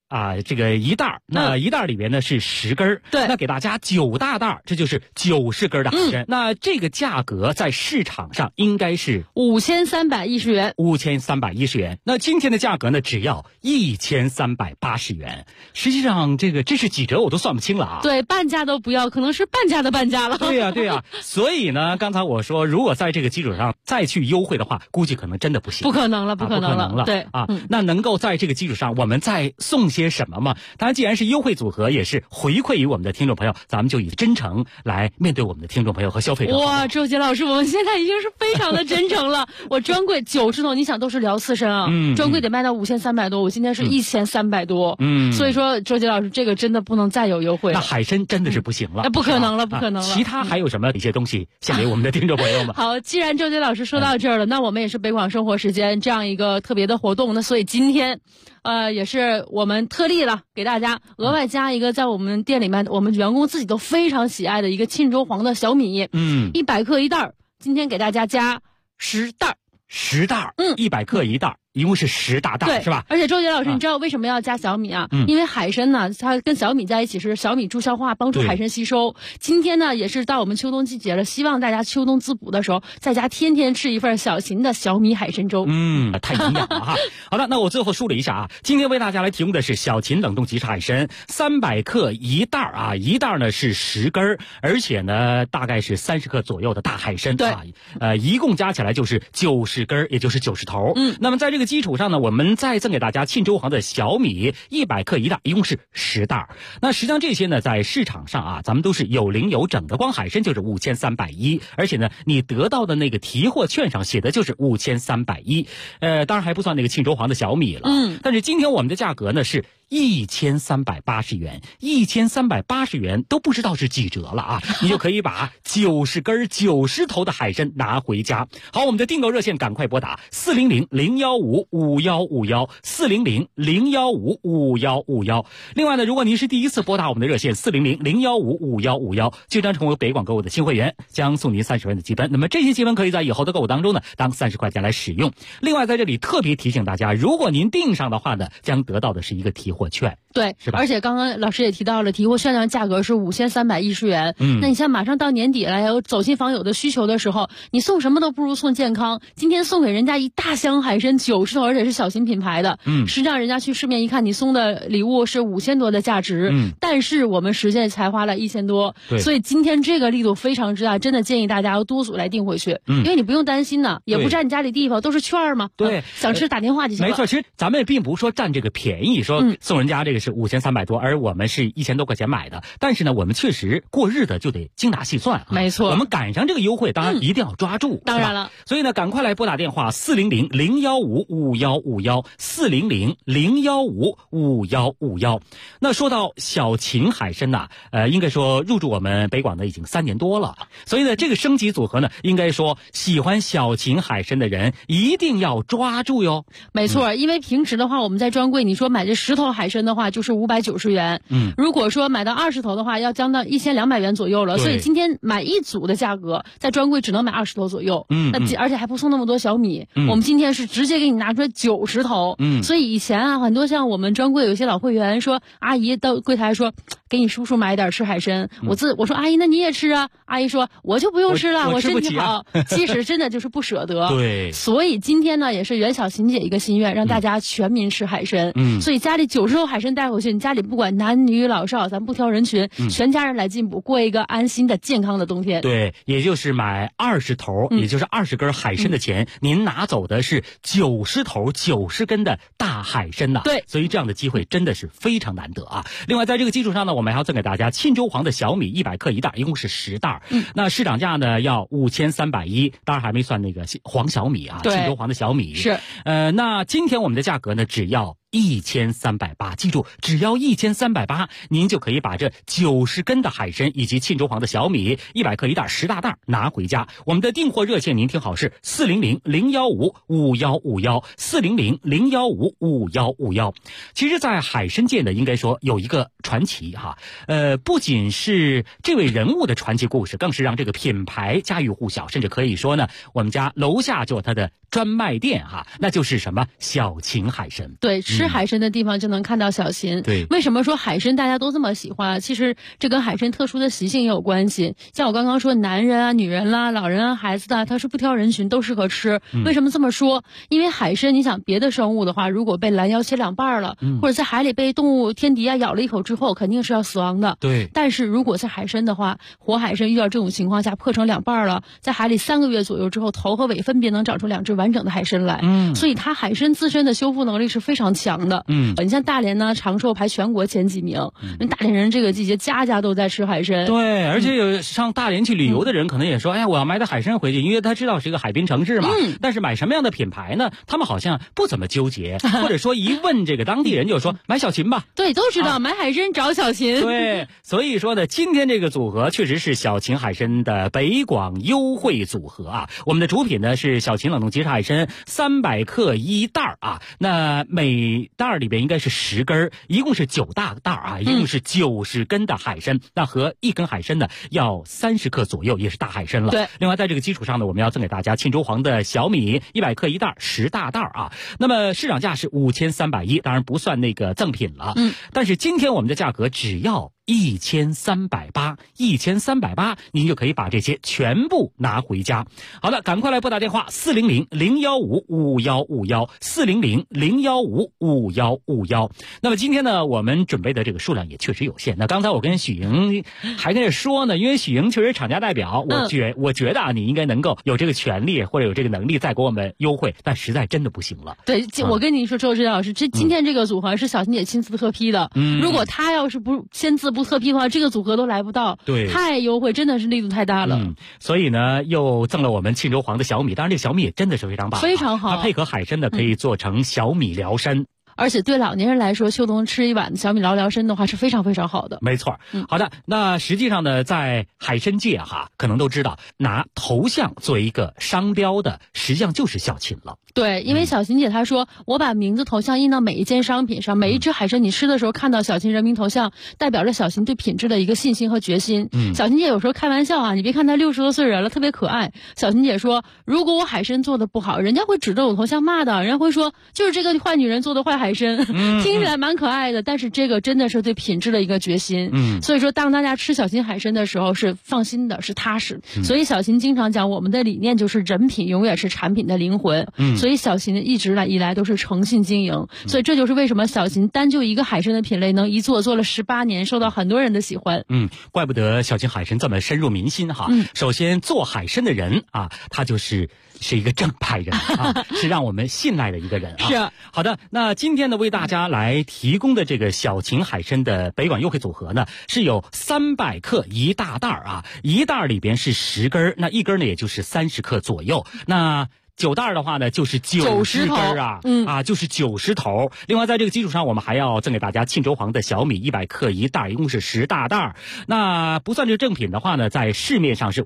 这个1袋，那1袋里边呢是10根， 对， 那给大家9大袋，这就是90根的海参。那这个价格在市场上应该是 5310元 ，5310元。那今天的价格呢，只要1380元。实际上，这是几折我都算不清了啊。 对，半价都不要，可能是半价的半价了。 对呀。所以呢，刚才我说，如果在这个基础上再去优惠的话，估计可能真的不行。 不可能了。对啊，那能够在这个基础上，我们再送些什么吗？当然，既然是优惠组合，也是回馈于我们的听众朋友，咱们就以真诚来面对我们的听众朋友和消费者。 哇，周杰老师，我们现在已经是非常的真诚了。我专柜90头，你想都是辽刺参啊，专柜得卖到5300多，我今天是1300多，所以说周杰老师这个真的不能再有优惠了。 那海参真的是不行了， 那不可能了。 其他还有什么一些东西献给我们的听众朋友们？ 好，既然周杰老师说到这儿了，那我们也是北广生活时间这样一个特别的活动，那所以今天也是我们特例了，给大家额外加一个在我们店里面我们员工自己都非常喜爱的一个沁州黄的小米，100克1袋，今天给大家加10袋，100克1袋。一共是10大袋，是吧？而且周杰老师，你知道为什么要加小米啊？因为海参呢，它跟小米在一起是小米助消化，帮助海参吸收。今天呢，也是到我们秋冬季节了，希望大家秋冬滋补的时候，在家天天吃一份小秦的小米海参粥。 太营养了哈。好的，那我最后梳理一下啊，今天为大家来提供的是小秦冷冻即食海参，300克1袋啊，1袋呢是10根，而且呢大概是30克左右的大海参。 对， 一共加起来就是90根，也就是90头。那么在这个基础上呢，我们再赠给大家沁州黄的小米100克1袋，一共是10袋。那实际上这些呢，在市场上啊，咱们都是有零有整的，光海参就是5310，而且呢，你得到的那个提货券上写的就是5310，当然还不算那个沁州黄的小米了。但是今天我们的价格呢是1380元，1380元都不知道是几折了啊！你就可以把90根90头的海参拿回家。好，我们的订购热线赶快拨打400-015-5151，400-015-5151。另外呢，如果您是第一次拨打我们的热线400-015-5151，就将成为北广购物的新会员，将送您30元的积分。那么这些积分可以在以后的购物当中呢，当30块钱来使用。另外在这里特别提醒大家，如果您订上的话呢，将得到的是一个提货券。 对， 是吧？ 而且刚刚老师也提到了，提货券的价格是5310元。那你像马上到年底了，有走亲访友的需求的时候，你送什么都不如送健康。今天送给人家一大箱海参90头，而且是小型品牌的。实际上人家去市面一看，你送的礼物是5000多的价值，但是我们实际才花了1000多。所以今天这个力度非常之大，真的建议大家要多组来订回去，因为你不用担心呢，也不占你家里地方，都是券嘛。 对， 想吃打电话就行了。 没错，其实咱们也并不是说占这个便宜，说送人家这个是5300多，而我们是1000多块钱买的。但是呢，我们确实过日子就得精打细算。 没错， 我们赶上这个优惠，当然一定要抓住。 当然了， 所以呢，赶快来拨打电话400-015-5151，400-015-5151。那说到小秦海参呐，应该说入驻我们北广的已经3年多了。所以呢，这个升级组合呢，应该说喜欢小秦海参的人一定要抓住哟。 没错，因为平时的话，我们在专柜，你说买这10头海参的话，就是590元。如果说买到20头的话，要将到1200元左右了。所以今天买一组的价格，在专柜只能买20头左右。而且还不送那么多小米。我们今天是直接给你拿出来90头。所以以前啊，很多像我们专柜有些老会员说，阿姨到柜台说，给你叔叔买点吃海参。我说阿姨，那你也吃啊？阿姨说我就不用吃了，我身体好。其实真的就是不舍得。 对。 所以今天呢，也是袁小琴姐一个心愿，让大家全民吃海参。所以家里90头海参带回去，你家里不管男女老少，咱不挑人群，全家人来进补，过一个安心的健康的冬天。 对，也就是买20头，也就是20根海参的钱，您拿走的是90头90根的大海参呐。 对， 所以这样的机会真的是非常难得啊。另外在这个基础上呢，我们还要赠给大家沁州黄的小米100克1袋，一共是10袋。那市场价呢要5310，当然还没算那个黄小米啊，沁州黄的小米是。 那今天我们的价格呢，只要1380，记住，只要1380，您就可以把这90根的海参以及沁州黄的小米100克1袋10大袋拿回家。我们的订货热线您听好是400-015-5151，400-015-5151。其实在海参界呢，应该说有一个传奇哈，不仅是这位人物的传奇故事，更是让这个品牌家喻户晓，甚至可以说呢，我们家楼下就有它的专卖店哈，那就是什么小秦海参。 对，吃吃海参的地方就能看到小芹。 对， 为什么说海参大家都这么喜欢？其实这跟海参特殊的习性也有关系。像我刚刚说，男人啊、女人啦、老人啊、孩子的，它是不挑人群，都适合吃。为什么这么说？因为海参，你想别的生物的话，如果被拦腰切两半了，或者在海里被动物天敌啊咬了一口之后，肯定是要死亡的。 对。 但是如果在海参的话，活海参遇到这种情况下破成两半了，在海里3个月左右之后，头和尾分别能长出2只完整的海参来。所以它海参自身的修复能力是非常强的。你像大连呢，长寿排全国前几名。大连人这个季节家家都在吃海参。 对，而且有上大连去旅游的人可能也说，哎呀，我要买点海参回去，因为他知道是一个海滨城市嘛。但是买什么样的品牌呢？他们好像不怎么纠结，或者说一问这个当地人就说买小芹吧。 对，都知道买海参找小芹。 对，所以说呢，今天这个组合确实是小芹海参的北广优惠组合啊。我们的主品呢是小芹冷冻即食海参300克1袋啊，那每袋里边应该是10根，一共是9大袋啊，一共是90根的海参，那和1根海参呢要30克左右，也是大海参了。 对， 另外在这个基础上呢，我们要赠给大家沁州黄的小米100克1袋10大袋啊，那么市场价是5310，当然不算那个赠品了。但是今天我们的价格只要1380，1380，您就可以把这些全部拿回家。好的，赶快来拨打电话400-015-5151，400-015-5151。那么今天呢，我们准备的这个数量也确实有限。那刚才我跟许莹还跟着说呢，因为许莹确实厂家代表，我觉得啊，你应该能够有这个权利或者有这个能力再给我们优惠，但实在真的不行了。 对，我跟你说，周志老师，今天这个组合是小芹姐亲自特批的。如果他要是不签字不特批的话，这个组合都来不到。 对， 太优惠，真的是力度太大了。 所以呢，又赠了我们沁州黄的小米，当然这个小米也真的是非常棒， 非常好。 它配合海参的可以做成小米辽参。 而且对老年人来说，秋冬吃一碗小米辽参的话是非常非常好的。 没错。好的，那实际上呢，在海参界可能都知道，拿头像作为一个商标的，实际上就是小芹了。 对，因为小芹姐她说，我把名字头像印到每一件商品上，每一只海参你吃的时候看到小芹人民头像，代表着小芹对品质的一个信心和决心。小芹姐有时候开玩笑你别看她60多岁人了，特别可爱。小芹姐说，如果我海参做的不好，人家会指着我头像骂的，人家会说就是这个坏女人做的坏海参。听起来蛮可爱的，但是这个真的是对品质的一个决心。所以说当大家吃小芹海参的时候是放心的，是踏实。所以小芹经常讲，我们的理念就是人品永远是产品的灵魂。所以小芹一直以来都是诚信经营。所以这就是为什么小芹单就一个海参的品类能一做了18年，受到很多人的喜欢。 怪不得小芹海参这么深入民心首先做海参的人他是一个正派人是让我们信赖的一个人是。 好的，那今天呢为大家来提供的这个小芹海参的北广优惠组合呢，是有300克1大袋一袋里边是10根，那1根呢也就是30克左右。那9袋的话呢，就是90根就是90头。另外，在这个基础上，我们还要赠给大家沁州黄的小米100克1袋，一共是10大袋。那不算这个正品的话呢，在市面上是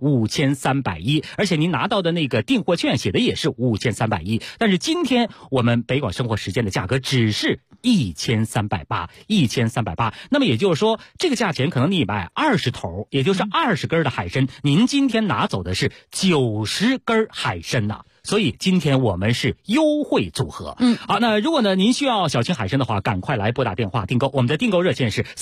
5310，而且您拿到的那个订货券写的也是5310。但是今天我们北广生活时间的价格只是1380。那么也就是说，这个价钱可能你买20头，也就是20根的海参，您今天拿走的是90根海参呐。所以今天我们是优惠组合。好，那如果呢您需要小芹海参的话，赶快来拨打电话订购。我们的订购热线是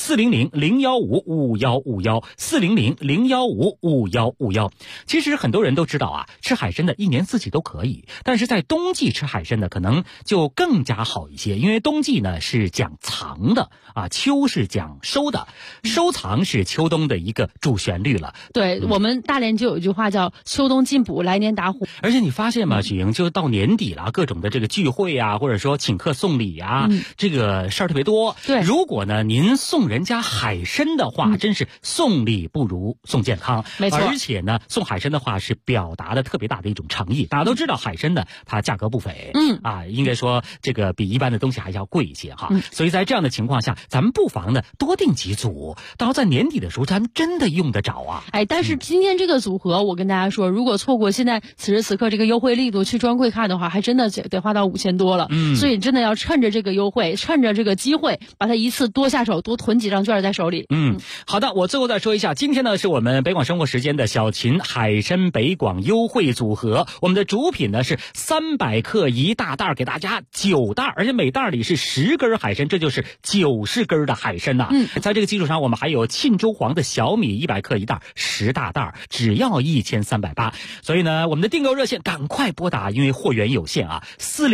400-015-5151，400-015-5151。其实很多人都知道吃海参的一年四季都可以，但是在冬季吃海参呢，可能就更加好一些，因为冬季呢是讲藏的秋是讲收的，收藏是秋冬的一个主旋律了。 对，我们大连就有一句话叫秋冬进补，来年打虎。 而且你发现许莹，就到年底了，各种的这个聚会或者说请客送礼这个事儿特别多。 对， 如果呢您送人家海参的话，真是送礼不如送健康。 没错， 而且呢送海参的话是表达的特别大的一种诚意。大家都知道海参呢它价格不菲，应该说这个比一般的东西还要贵一些所以在这样的情况下，咱们不妨呢多订几组，到在年底的时候咱们真的用得着但是今天这个组合我跟大家说，如果错过现在此时此刻这个优惠力度去专柜看的话，还真的得花到5000多了。所以真的要趁着这个优惠，趁着这个机会，把它一次多下手，多囤几张券在手里。 好的，我最后再说一下，今天呢是我们北广生活时间的小秦海参北广优惠组合，我们的主品呢是300克1大袋，给大家9袋，而且每袋里是10根海参，这就是90根的海参呐。在这个基础上，我们还有沁州黄的小米100克1袋，10大袋，只要1380。所以呢，我们的订购热线赶快拨打，因为货源有限啊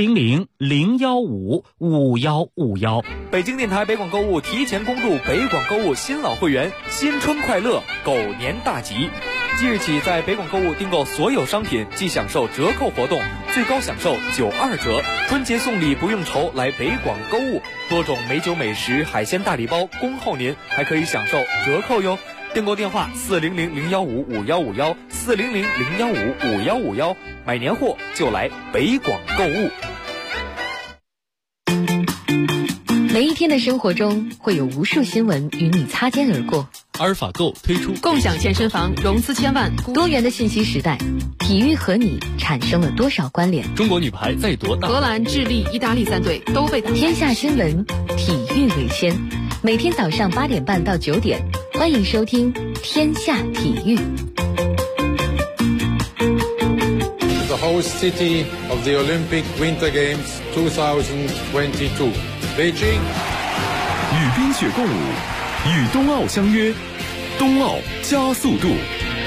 ，400-015-5151。 北京电台北广购物提前公布北广购物新老会员新春快乐狗年大吉。即日起，在北广购物订购所有商品即享受折扣活动，最高享受92折。春节送礼不用愁，来北广购物，多种美酒美食海鲜大礼包恭候您，还可以享受折扣哟。订购电话400-015-5151，400-015-5151，买年货就来北广购物。 每一天的生活中，会有无数新闻与你擦肩而过。 阿尔法购推出共享健身房融资千万， 多元的信息时代，体育和你产生了多少关联？ 中国女排再夺大， 荷兰、智利、意大利3队都被打。 天下新闻，体育为先。每天早上8点半到9点，欢迎收听《天下体育》。 The host city of the Olympic Winter Games 2022, Beijing。 与冰雪共舞，与冬奥相约，冬奥加速度。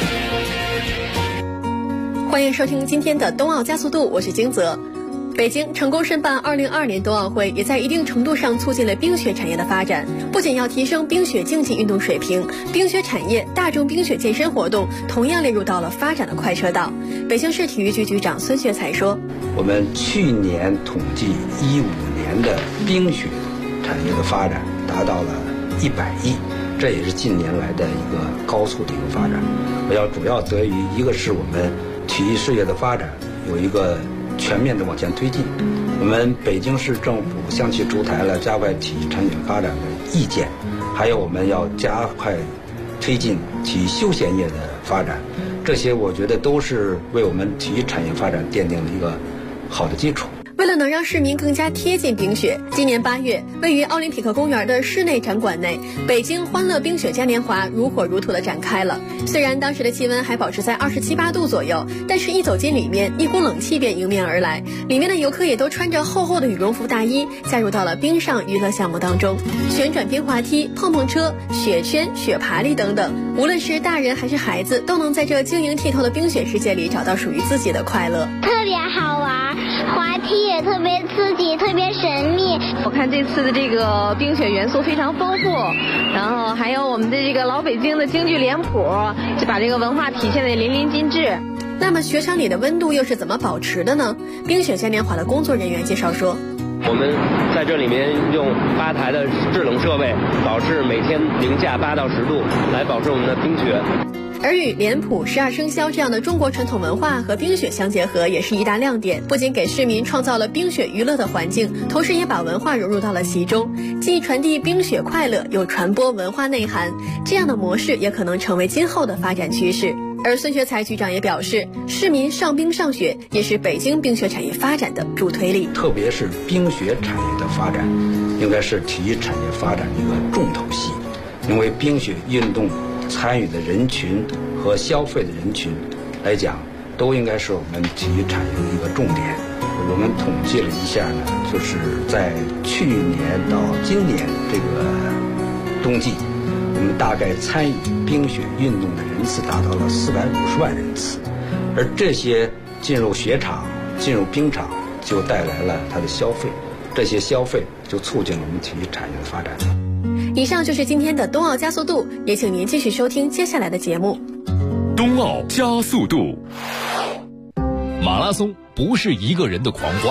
欢迎收听今天的冬奥加速度，我是金泽。北京成功申办2022年冬奥会，也在一定程度上促进了冰雪产业的发展。不仅要提升冰雪竞技运动水平，冰雪产业、大众冰雪健身活动同样列入到了发展的快车道。北京市体育局局长孙学才说：“ 我们去年统计15年的冰雪产业的发展达到了100亿，这也是近年来的一个高速的一个发展。我要主要得益于一个是我们体育事业的发展有一个全面的往前推进，我们北京市政府向其出台了加快体育产业发展的意见，还有我们要加快推进体育休闲业的发展，这些我觉得都是为我们体育产业发展奠定了一个好的基础。” 为了能让市民更加贴近冰雪，今年8月，位于奥林匹克公园的室内展馆内，北京欢乐冰雪嘉年华如火如荼地展开了。虽然当时的气温还保持在27、8度左右，但是一走进里面，一股冷气便迎面而来。里面的游客也都穿着厚厚的羽绒服大衣，加入到了冰上娱乐项目当中，旋转冰滑梯、碰碰车、雪圈、雪爬犁等等。无论是大人还是孩子，都能在这晶莹剔透的冰雪世界里找到属于自己的快乐。 特别好玩，滑梯也特别刺激，特别神秘。 我看这次的这个冰雪元素非常丰富，然后还有我们的这个老北京的京剧脸谱，就把这个文化体现得淋漓尽致。 那么雪场里的温度又是怎么保持的呢？冰雪嘉年华的工作人员介绍说， 我们在这里面用8台的制冷设备，保持每天零下8到10度，来保持我们的冰雪。 而与脸谱、12生肖这样的中国传统文化和冰雪相结合，也是一大亮点。不仅给市民创造了冰雪娱乐的环境，同时也把文化融入到了其中，既传递冰雪快乐，又传播文化内涵。这样的模式也可能成为今后的发展趋势。而孙学才局长也表示，市民上冰上雪也是北京冰雪产业发展的助推力。 特别是冰雪产业的发展，应该是体育产业发展的一个重头戏，因为冰雪运动参与的人群和消费的人群来讲，都应该是我们体育产业的一个重点。我们统计了一下呢，就是在去年到今年这个冬季，我们大概参与冰雪运动的人次达到了450万人次，而这些进入雪场、进入冰场，就带来了它的消费，这些消费就促进了我们体育产业的发展。 以上就是今天的冬奥加速度，也请您继续收听接下来的节目。 冬奥加速度。 马拉松不是一个人的狂欢，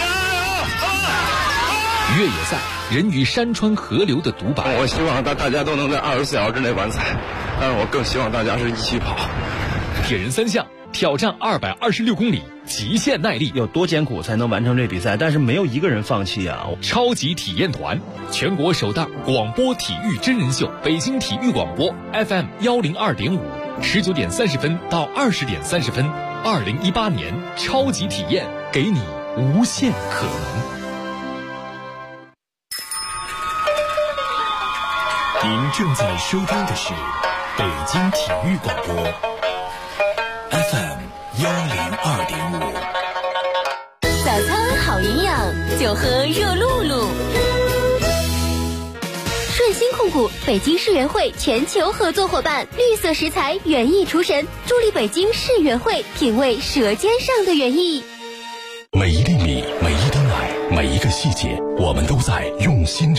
越野赛人与山川河流的独白。 我希望大家都能在24小时之内完赛，但是我更希望大家是一起跑。 铁人3项挑战226公里，极限耐力， 有多艰苦才能完成这比赛？但是没有一个人放弃啊！ 超级体验团，全国首档广播体育真人秀，北京体育广播 FM 102.5，19点30分到20点30分， 2018年超级体验，给你无限可能。 您正在收听的是北京体育广播 FM 102.5。 早餐好营养，就喝热露露。顺鑫控股北京世园会全球合作伙伴，绿色食材园艺厨神，助力北京世园会品味舌尖上的园艺。 每一粒米，每一滴奶，每一个细节，我们都在用心